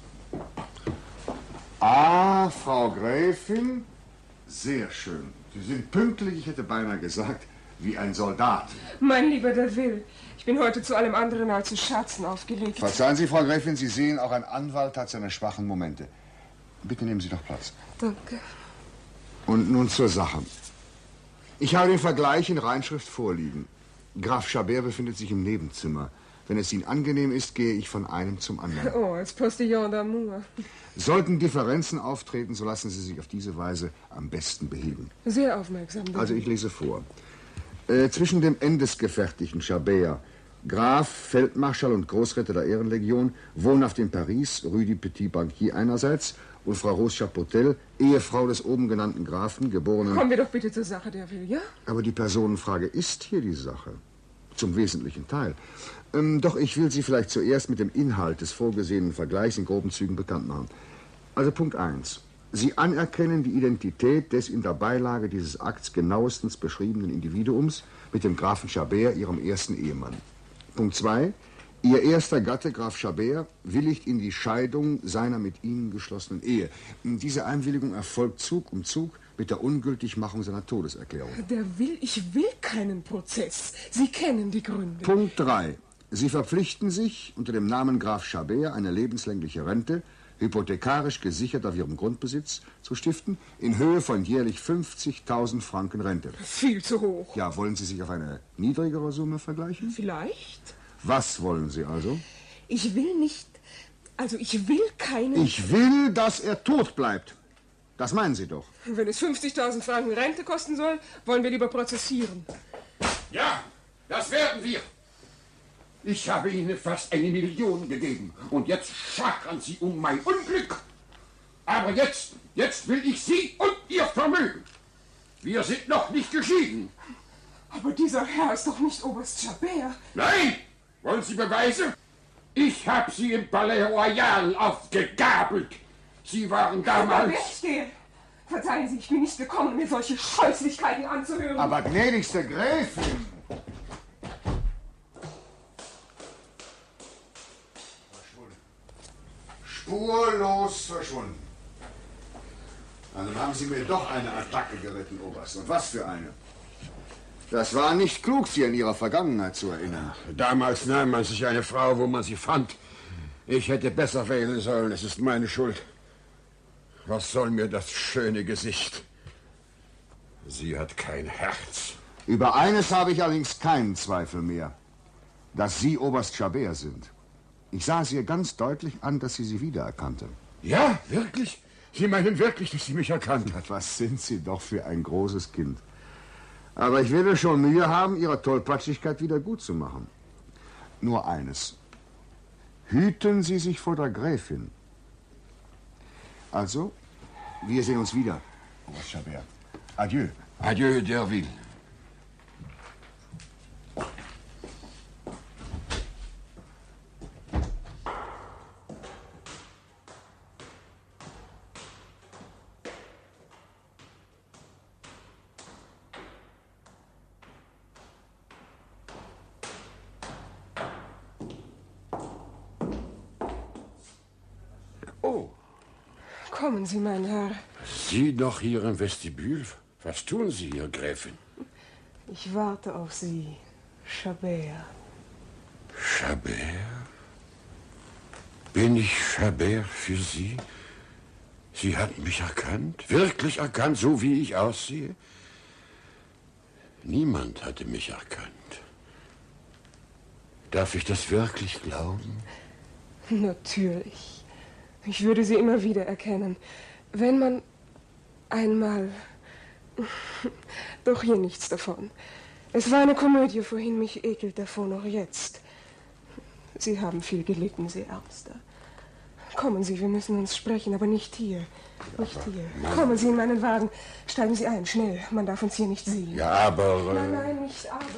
Ah, Frau Gräfin, sehr schön. Sie sind pünktlich, ich hätte beinahe gesagt, wie ein Soldat. Mein lieber Derville, ich bin heute zu allem anderen als zu Scherzen aufgelegt. Verzeihen Sie, Frau Gräfin, Sie sehen, auch ein Anwalt hat seine schwachen Momente. Bitte nehmen Sie doch Platz. Danke. Und nun zur Sache. Ich habe den Vergleich in Reinschrift vorliegen. Graf Chabert befindet sich im Nebenzimmer. Wenn es Ihnen angenehm ist, gehe ich von einem zum anderen. Oh, als Postillon d'amour. Sollten Differenzen auftreten, so lassen Sie sich auf diese Weise am besten beheben. Sehr aufmerksam. Also ich lese vor. Äh, zwischen dem Endesgefertigten Chabert, Graf, Feldmarschall und Großritter der Ehrenlegion, wohnhaft in Paris, Rue du Petit Banquier einerseits, und Frau Rose Chapotel, Ehefrau des oben genannten Grafen, geborenen... Kommen wir doch bitte zur Sache, Derville, ja? Aber die Personenfrage ist hier die Sache. Zum wesentlichen Teil. Ähm, doch ich will Sie vielleicht zuerst mit dem Inhalt des vorgesehenen Vergleichs in groben Zügen bekannt machen. Also Punkt eins. Sie anerkennen die Identität des in der Beilage dieses Akts genauestens beschriebenen Individuums mit dem Grafen Chabert, Ihrem ersten Ehemann. Punkt zwei. Ihr erster Gatte, Graf Chabert, willigt in die Scheidung seiner mit Ihnen geschlossenen Ehe. Diese Einwilligung erfolgt Zug um Zug mit der Ungültigmachung seiner Todeserklärung. Derville, ich will keinen Prozess. Sie kennen die Gründe. Punkt drei. Sie verpflichten sich, unter dem Namen Graf Chabert eine lebenslängliche Rente, hypothekarisch gesichert auf Ihrem Grundbesitz, zu stiften, in Höhe von jährlich fünfzigtausend Franken Rente. Viel zu hoch. Ja, wollen Sie sich auf eine niedrigere Summe vergleichen? Vielleicht. Was wollen Sie also? Ich will nicht... Also ich will keinen... Ich will, dass er tot bleibt. Das meinen Sie doch. Wenn es fünfzigtausend Franken Rente kosten soll, wollen wir lieber prozessieren. Ja, Das werden wir. Ich habe Ihnen fast eine Million gegeben. Und jetzt schachern Sie um mein Unglück. Aber jetzt, jetzt will ich Sie und Ihr Vermögen. Wir sind noch nicht geschieden. Aber dieser Herr ist doch nicht Oberst Chabert. Nein! Wollen Sie Beweise? Ich habe Sie im Palais Royal aufgegabelt. Sie waren damals... Richtige! Verzeihen Sie, ich bin nicht gekommen, mir solche Scheußlichkeiten anzuhören. Aber gnädigste Gräfin! Verschwunden. Spurlos verschwunden. Also haben Sie mir doch eine Attacke geritten, Oberst. Und was für eine? Das war nicht klug, Sie an Ihrer Vergangenheit zu erinnern. Damals nahm man sich eine Frau, wo man sie fand. Ich hätte besser wählen sollen. Es ist meine Schuld. Was soll mir das schöne Gesicht? Sie hat kein Herz. Über eines habe ich allerdings keinen Zweifel mehr. Dass Sie Oberst Chabert sind. Ich sah es ihr ganz deutlich an, dass sie Sie wiedererkannte. Ja, wirklich? Sie meinen wirklich, dass sie mich erkannt hat? Was sind Sie doch für ein großes Kind. Aber ich werde schon Mühe haben, Ihre Tollpatschigkeit wieder gut zu machen. Nur eines. Hüten Sie sich vor der Gräfin. Also, wir sehen uns wieder, Oberst Chabert. Adieu. Adieu, Derville. Kommen Sie, mein Herr. Sie noch hier im Vestibül? Was tun Sie hier, Gräfin? Ich warte auf Sie, Chabert. Chabert? Bin ich Chabert für Sie? Sie hat mich erkannt? Wirklich erkannt, so wie ich aussehe? Niemand hatte mich erkannt. Darf ich das wirklich glauben? Natürlich. Ich würde Sie immer wieder erkennen, wenn man einmal... Doch hier nichts davon. Es war eine Komödie vorhin, mich ekelt davon noch jetzt. Sie haben viel gelitten, sehr Ärmster. Kommen Sie, wir müssen uns sprechen, aber nicht hier. Nicht hier. Kommen Sie in meinen Wagen. Steigen Sie ein, schnell. Man darf uns hier nicht sehen. Ja, aber... Äh... Nein, nein, nicht aber.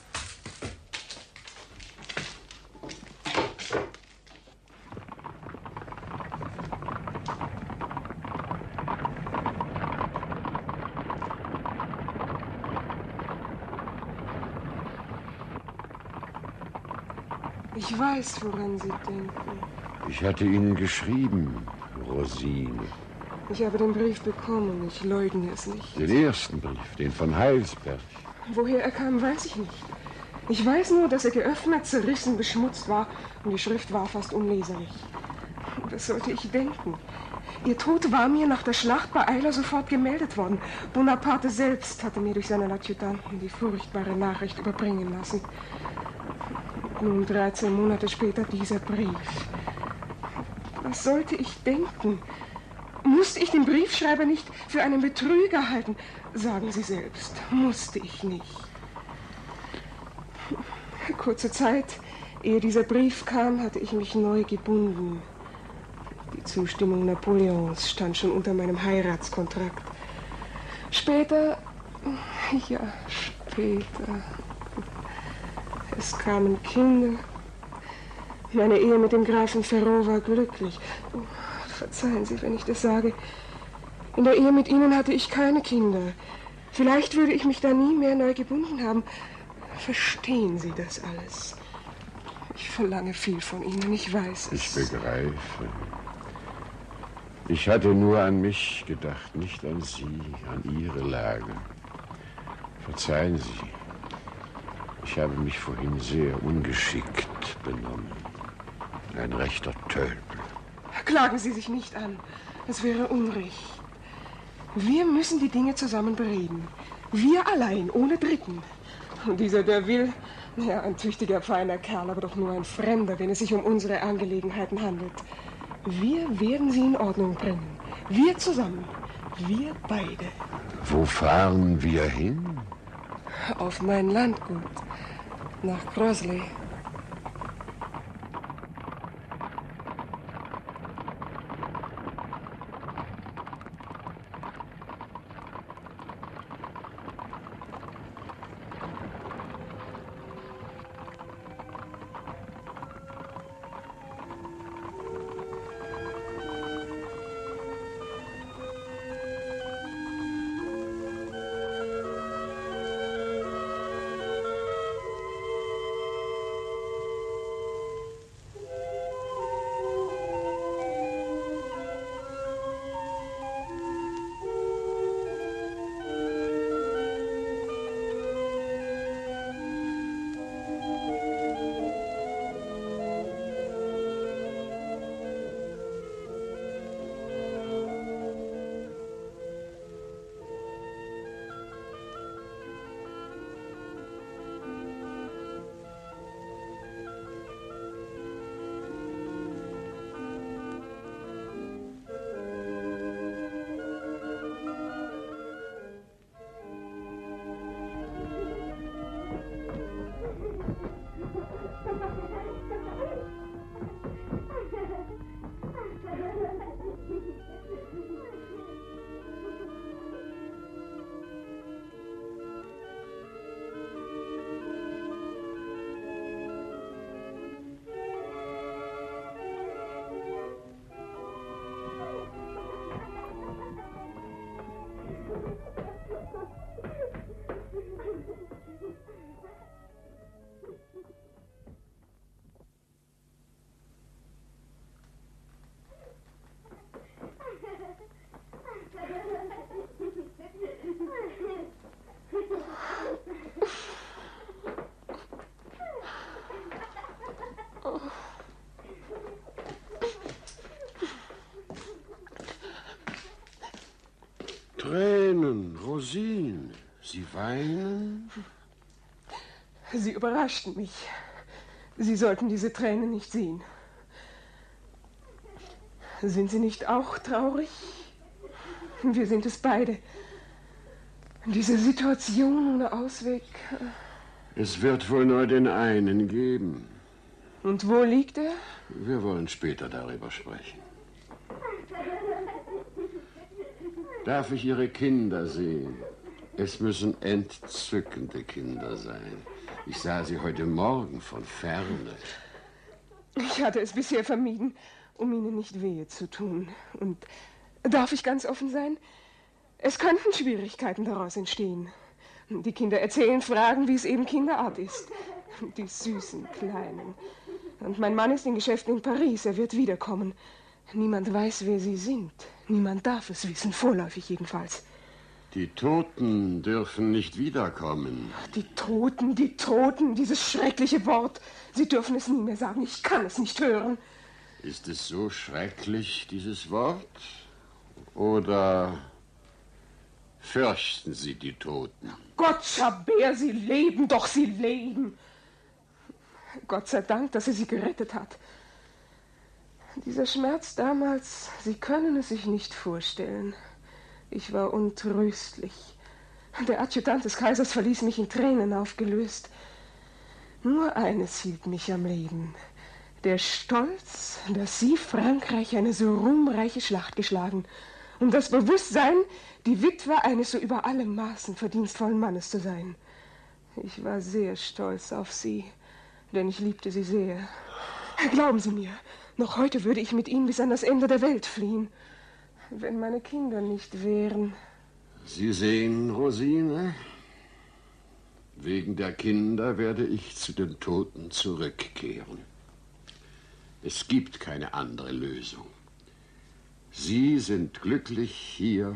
Ich weiß, woran Sie denken. Ich hatte Ihnen geschrieben, Rosine. Ich habe den Brief bekommen, ich leugne es nicht. Den ersten Brief, den von Heilsberg. Woher er kam, weiß ich nicht. Ich weiß nur, dass er geöffnet, zerrissen, beschmutzt war und die Schrift war fast unleserlich. Was sollte ich denken? Ihr Tod war mir nach der Schlacht bei Eylau sofort gemeldet worden. Bonaparte selbst hatte mir durch seinen Adjutanten die furchtbare Nachricht überbringen lassen. Nun, dreizehn Monate später, dieser Brief. Was sollte ich denken? Musste ich den Briefschreiber nicht für einen Betrüger halten? Sagen Sie selbst, musste ich nicht. Kurze Zeit, ehe dieser Brief kam, hatte ich mich neu gebunden. Die Zustimmung Napoleons stand schon unter meinem Heiratskontrakt. Später, ja, später... Es kamen Kinder. Meine Ehe mit dem Grafen Ferrand war glücklich. Oh, verzeihen Sie, wenn ich das sage. In der Ehe mit Ihnen hatte ich keine Kinder. Vielleicht würde ich mich da nie mehr neu gebunden haben. Verstehen Sie das alles? Ich verlange viel von Ihnen, ich weiß es. Ich begreife. Ich hatte nur an mich gedacht, nicht an Sie, an Ihre Lage. Verzeihen Sie. Ich habe mich vorhin sehr ungeschickt benommen. Ein rechter Tölpel. Klagen Sie sich nicht an. Das wäre Unrecht. Wir müssen die Dinge zusammen bereden. Wir allein, ohne Dritten. Und dieser Derville, ja, ein tüchtiger, feiner Kerl, aber doch nur ein Fremder, wenn es sich um unsere Angelegenheiten handelt. Wir werden sie in Ordnung bringen. Wir zusammen. Wir beide. Wo fahren wir hin? Auf mein Landgut. Nach Crosley. Tränen, Rosine, Sie weinen? Sie überraschten mich. Sie sollten diese Tränen nicht sehen. Sind Sie nicht auch traurig? Wir sind es beide. Diese Situation ohne Ausweg. Es wird wohl nur den einen geben. Und wo liegt er? Wir wollen später darüber sprechen. Darf ich Ihre Kinder sehen? Es müssen entzückende Kinder sein. Ich sah sie heute Morgen von ferne. Ich hatte es bisher vermieden, um Ihnen nicht wehe zu tun. Und darf ich ganz offen sein? Es könnten Schwierigkeiten daraus entstehen. Die Kinder erzählen Fragen, wie es eben Kinderart ist. Die süßen Kleinen. Und mein Mann ist in Geschäften in Paris. Er wird wiederkommen. Niemand weiß, wer sie sind. Niemand darf es wissen, vorläufig jedenfalls. Die Toten dürfen nicht wiederkommen. Die Toten, die Toten, dieses schreckliche Wort. Sie dürfen es nie mehr sagen. Ich kann es nicht hören. Ist es so schrecklich, dieses Wort? Oder fürchten Sie die Toten? Gott, Chabert, sie leben, doch sie leben. Gott sei Dank, dass er sie gerettet hat. Dieser Schmerz damals, Sie können es sich nicht vorstellen. Ich war untröstlich. Der Adjutant des Kaisers verließ mich in Tränen aufgelöst. Nur eines hielt mich am Leben. Der Stolz, dass Sie, Frankreich, eine so ruhmreiche Schlacht geschlagen, und das Bewusstsein, die Witwe eines so über alle Maßen verdienstvollen Mannes zu sein. Ich war sehr stolz auf Sie, denn ich liebte Sie sehr. Glauben Sie mir, noch heute würde ich mit Ihnen bis an das Ende der Welt fliehen, wenn meine Kinder nicht wären. Sie sehen, Rosine, wegen der Kinder werde ich zu den Toten zurückkehren. Es gibt keine andere Lösung. Sie sind glücklich hier.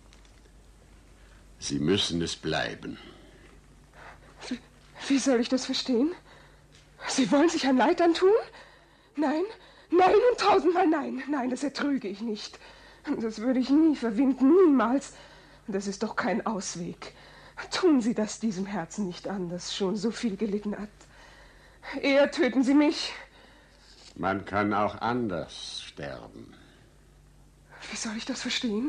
Sie müssen es bleiben. Wie, wie soll ich das verstehen? Sie wollen sich ein Leid antun? Nein, nein und tausendmal nein. Nein, das ertrüge ich nicht. Das würde ich nie verwinden, niemals. Das ist doch kein Ausweg. Tun Sie das diesem Herzen nicht an, das schon so viel gelitten hat. Eher töten Sie mich. Man kann auch anders sterben. Wie soll ich das verstehen?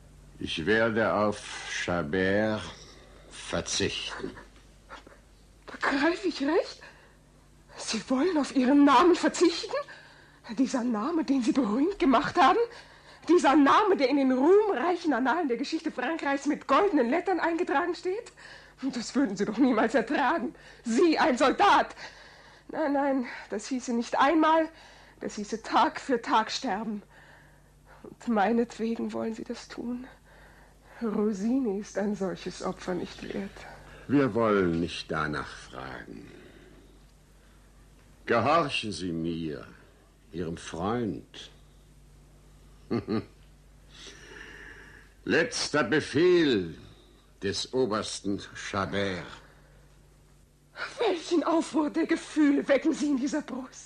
Ich werde auf Chabert verzichten. Begreife ich recht? Sie wollen auf Ihren Namen verzichten? Dieser Name, den Sie berühmt gemacht haben? Dieser Name, der in den ruhmreichen Annalen der Geschichte Frankreichs mit goldenen Lettern eingetragen steht? Das würden Sie doch niemals ertragen. Sie, ein Soldat. Nein, nein, das hieße nicht einmal, das hieße Tag für Tag sterben. Und meinetwegen wollen Sie das tun. Rosini ist ein solches Opfer nicht wert. Wir wollen nicht danach fragen. Gehorchen Sie mir, Ihrem Freund. Letzter Befehl des Obersten Chabert. Welchen Aufruhr der Gefühle wecken Sie in dieser Brust?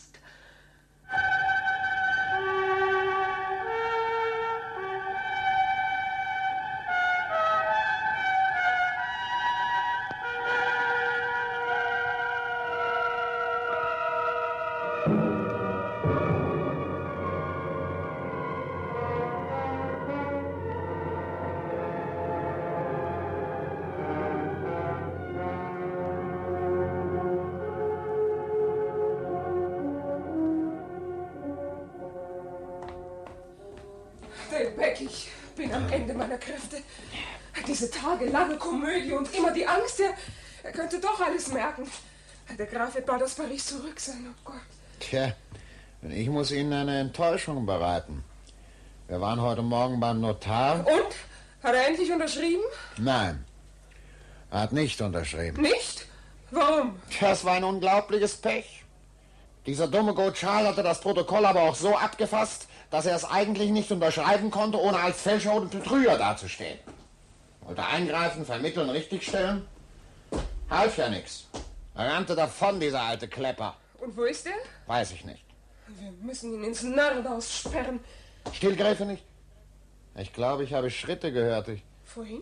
Ich bin am Ende meiner Kräfte. Diese tagelange Komödie und immer die Angst, er, er könnte doch alles merken. Der Graf wird bald aus Paris zurück sein, oh Gott. Tja, ich muss Ihnen eine Enttäuschung bereiten. Wir waren heute Morgen beim Notar. Und? Hat er endlich unterschrieben? Nein, er hat nicht unterschrieben. Nicht? Warum? Das war ein unglaubliches Pech. Dieser dumme Gautschal hatte das Protokoll aber auch so abgefasst, dass er es eigentlich nicht unterschreiben konnte, ohne als Fälscher und Betrüger dazustehen. Wollte eingreifen, vermitteln, richtigstellen. Half ja nichts. Er rannte davon, dieser alte Klepper. Und wo ist er? Weiß ich nicht. Wir müssen ihn ins Narrenhaus sperren. Still, Gräfe, nicht. Ich glaube, ich habe Schritte gehört. Ich... Vorhin?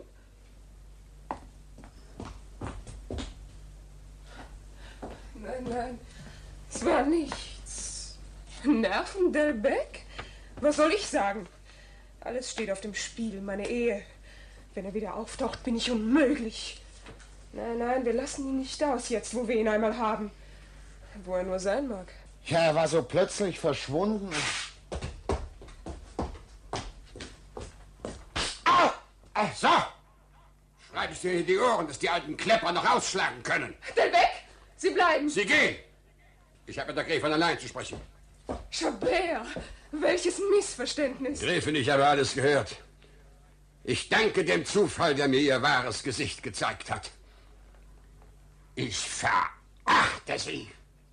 Nein, nein, es war nichts. Nerven, Delbecq? Was soll ich sagen? Alles steht auf dem Spiel, meine Ehe. Wenn er wieder auftaucht, bin ich unmöglich. Nein, nein, wir lassen ihn nicht aus, jetzt, wo wir ihn einmal haben. Wo er nur sein mag. Ja, er war so plötzlich verschwunden. Au! Au! So! Schreib ich dir in die Ohren, dass die alten Klepper noch ausschlagen können. Delbecq, Sie bleiben. Sie gehen! Ich habe mit der Gräfin allein zu sprechen. Chabert, welches Missverständnis. Gräfin, ich habe alles gehört. Ich danke dem Zufall, der mir ihr wahres Gesicht gezeigt hat. Ich verachte Sie.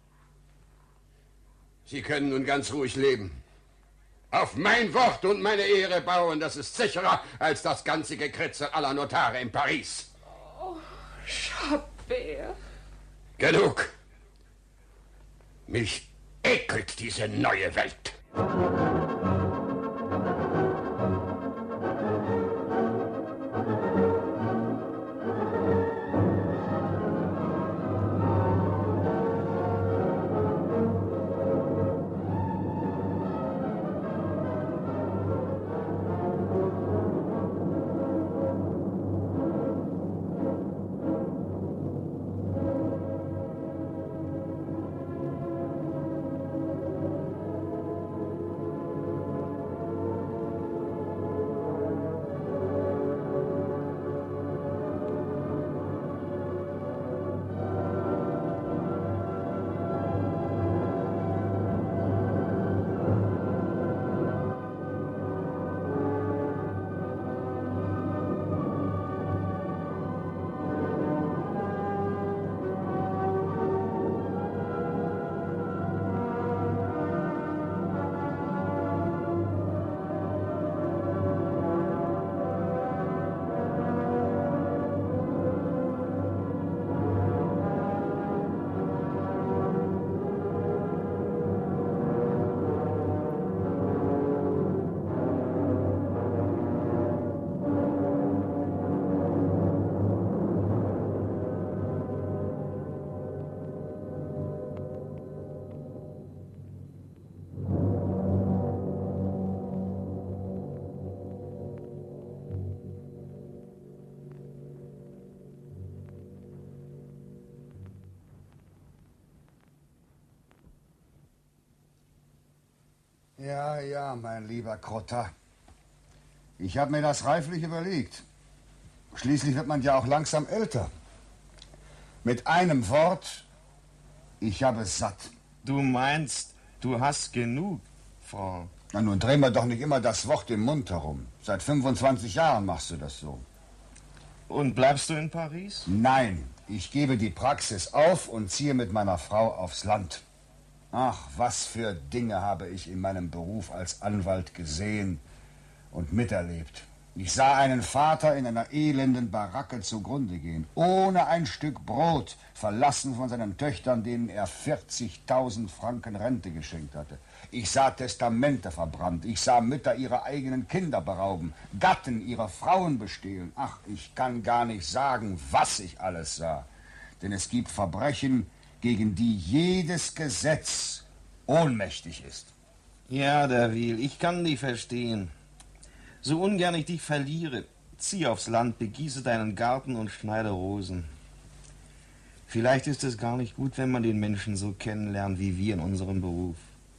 Sie können nun ganz ruhig leben. Auf mein Wort und meine Ehre bauen, das ist sicherer als das ganze Gekritzel aller Notare in Paris. Oh, Chabert. Genug. Mich ekelt diese neue Welt. Ja, ja, mein lieber Crotta. Ich habe mir das reiflich überlegt. Schließlich wird man ja auch langsam älter. Mit einem Wort, ich habe es satt. Du meinst, du hast genug, Frau? Na, nun drehen wir doch nicht immer das Wort im Mund herum. Seit fünfundzwanzig Jahren machst du das so. Und bleibst du in Paris? Nein, ich gebe die Praxis auf und ziehe mit meiner Frau aufs Land. Ach, was für Dinge habe ich in meinem Beruf als Anwalt gesehen und miterlebt. Ich sah einen Vater in einer elenden Baracke zugrunde gehen, ohne ein Stück Brot, verlassen von seinen Töchtern, denen er vierzigtausend Franken Rente geschenkt hatte. Ich sah Testamente verbrannt, ich sah Mütter ihre eigenen Kinder berauben, Gatten ihre Frauen bestehlen. Ach, ich kann gar nicht sagen, was ich alles sah. Denn es gibt Verbrechen, gegen die jedes Gesetz ohnmächtig ist. Ja, Derville, ich kann dich verstehen. So ungern ich dich verliere, zieh aufs Land, begieße deinen Garten und schneide Rosen. Vielleicht ist es gar nicht gut, wenn man den Menschen so kennenlernt wie wir in unserem Beruf.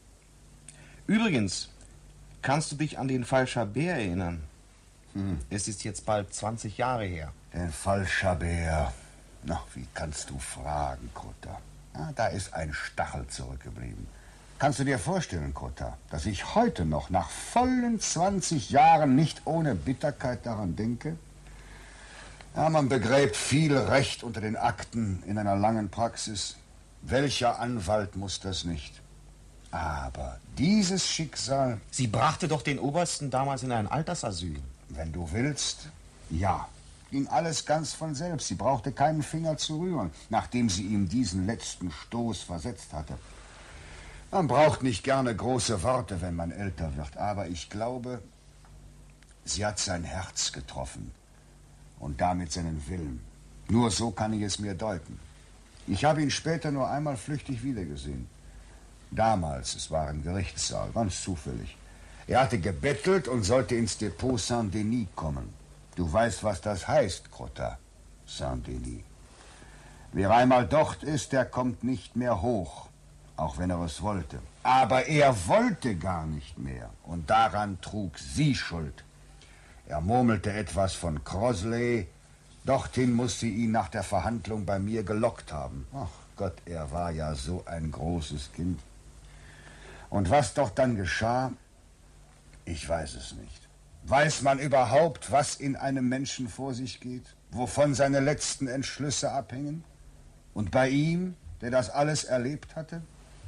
Übrigens, kannst du dich an den Fall Chabert erinnern? Hm. Es ist jetzt bald zwanzig Jahre her. Den Fall Chabert. Na, wie kannst du fragen, Crotta? Ah, da ist ein Stachel zurückgeblieben. Kannst du dir vorstellen, Crotta, dass ich heute noch nach vollen zwanzig Jahren nicht ohne Bitterkeit daran denke? Ja, man begräbt viel Recht unter den Akten in einer langen Praxis. Welcher Anwalt muss das nicht? Aber dieses Schicksal... Sie brachte doch den Obersten damals in ein Altersasyl. Wenn du willst, ja. Ging alles ganz von selbst. Sie brauchte keinen Finger zu rühren, nachdem sie ihm diesen letzten Stoß versetzt hatte. Man braucht nicht gerne große Worte, wenn man älter wird, aber ich glaube, sie hat sein Herz getroffen und damit seinen Willen. Nur so kann ich es mir deuten. Ich habe ihn später nur einmal flüchtig wiedergesehen. Damals, es war im Gerichtssaal, ganz zufällig. Er hatte gebettelt und sollte ins Depot Saint-Denis kommen. Du weißt, was das heißt, Crotta, Saint-Denis. Wer einmal dort ist, der kommt nicht mehr hoch. Auch wenn er es wollte. Aber er wollte gar nicht mehr. Und daran trug sie Schuld. Er murmelte etwas von Crosley. Dorthin muss sie ihn nach der Verhandlung bei mir gelockt haben. Ach Gott, er war ja so ein großes Kind. Und was doch dann geschah, ich weiß es nicht. Weiß man überhaupt, was in einem Menschen vor sich geht? Wovon seine letzten Entschlüsse abhängen? Und bei ihm, der das alles erlebt hatte?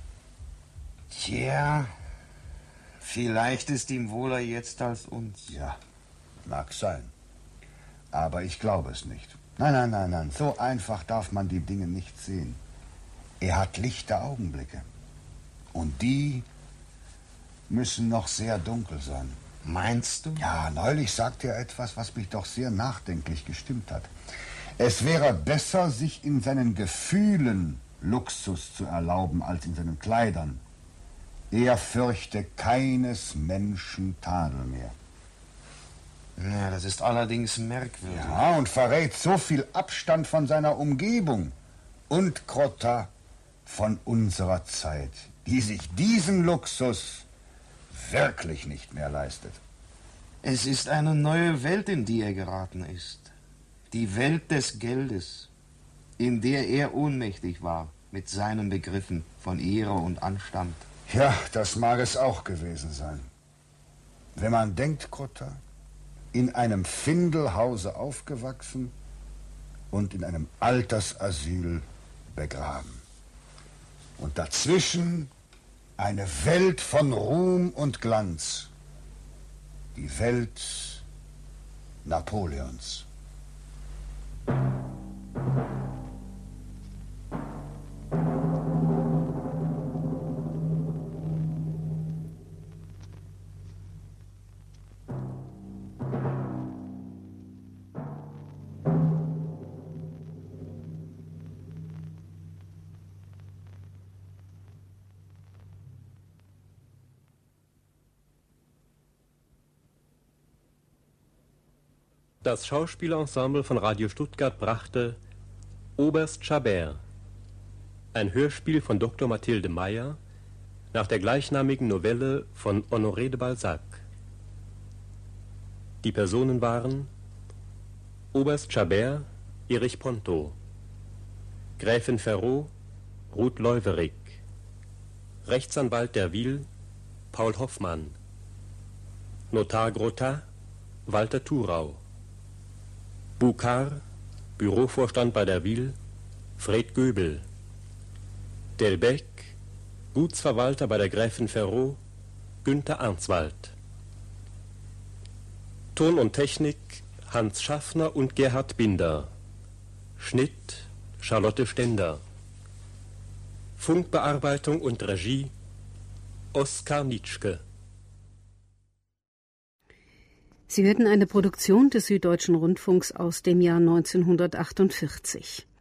Tja, vielleicht ist ihm wohler jetzt als uns. Ja, mag sein. Aber ich glaube es nicht. Nein, nein, nein, nein. So einfach darf man die Dinge nicht sehen. Er hat lichte Augenblicke. Und die müssen noch sehr dunkel sein. Meinst du? Ja, neulich sagte er etwas, was mich doch sehr nachdenklich gestimmt hat. Es wäre besser, sich in seinen Gefühlen Luxus zu erlauben, als in seinen Kleidern. Er fürchte keines Menschen Tadel mehr. Ja, das ist allerdings merkwürdig. Ja, und verrät so viel Abstand von seiner Umgebung und Crotta von unserer Zeit, die sich diesen Luxus wirklich nicht mehr leistet. Es ist eine neue Welt, in die er geraten ist. Die Welt des Geldes, in der er ohnmächtig war mit seinen Begriffen von Ehre und Anstand. Ja, das mag es auch gewesen sein. Wenn man denkt, Crotta, in einem Findelhause aufgewachsen und in einem Altersasyl begraben. Und dazwischen eine Welt von Ruhm und Glanz. Die Welt Napoleons. Das Schauspielensemble von Radio Stuttgart brachte Oberst Chabert, ein Hörspiel von Doktor Mathilde Meyer nach der gleichnamigen Novelle von Honoré de Balzac. Die Personen waren Oberst Chabert, Erich Ponto, Gräfin Ferrot, Ruth Leuwerig, Rechtsanwalt Derville, Paul Hoffmann, Notar Grottin, Walter Thurau, Boucard, Bürovorstand bei Derville, Fred Göbel, Delbecq, Gutsverwalter bei der Gräfin Ferrot, Günther Arnswald. Ton und Technik Hans Schaffner und Gerhard Binder. Schnitt Charlotte Stender. Funkbearbeitung und Regie Oskar Nitschke. Sie hörten eine Produktion des Süddeutschen Rundfunks aus dem Jahr neunzehnhundertachtundvierzig.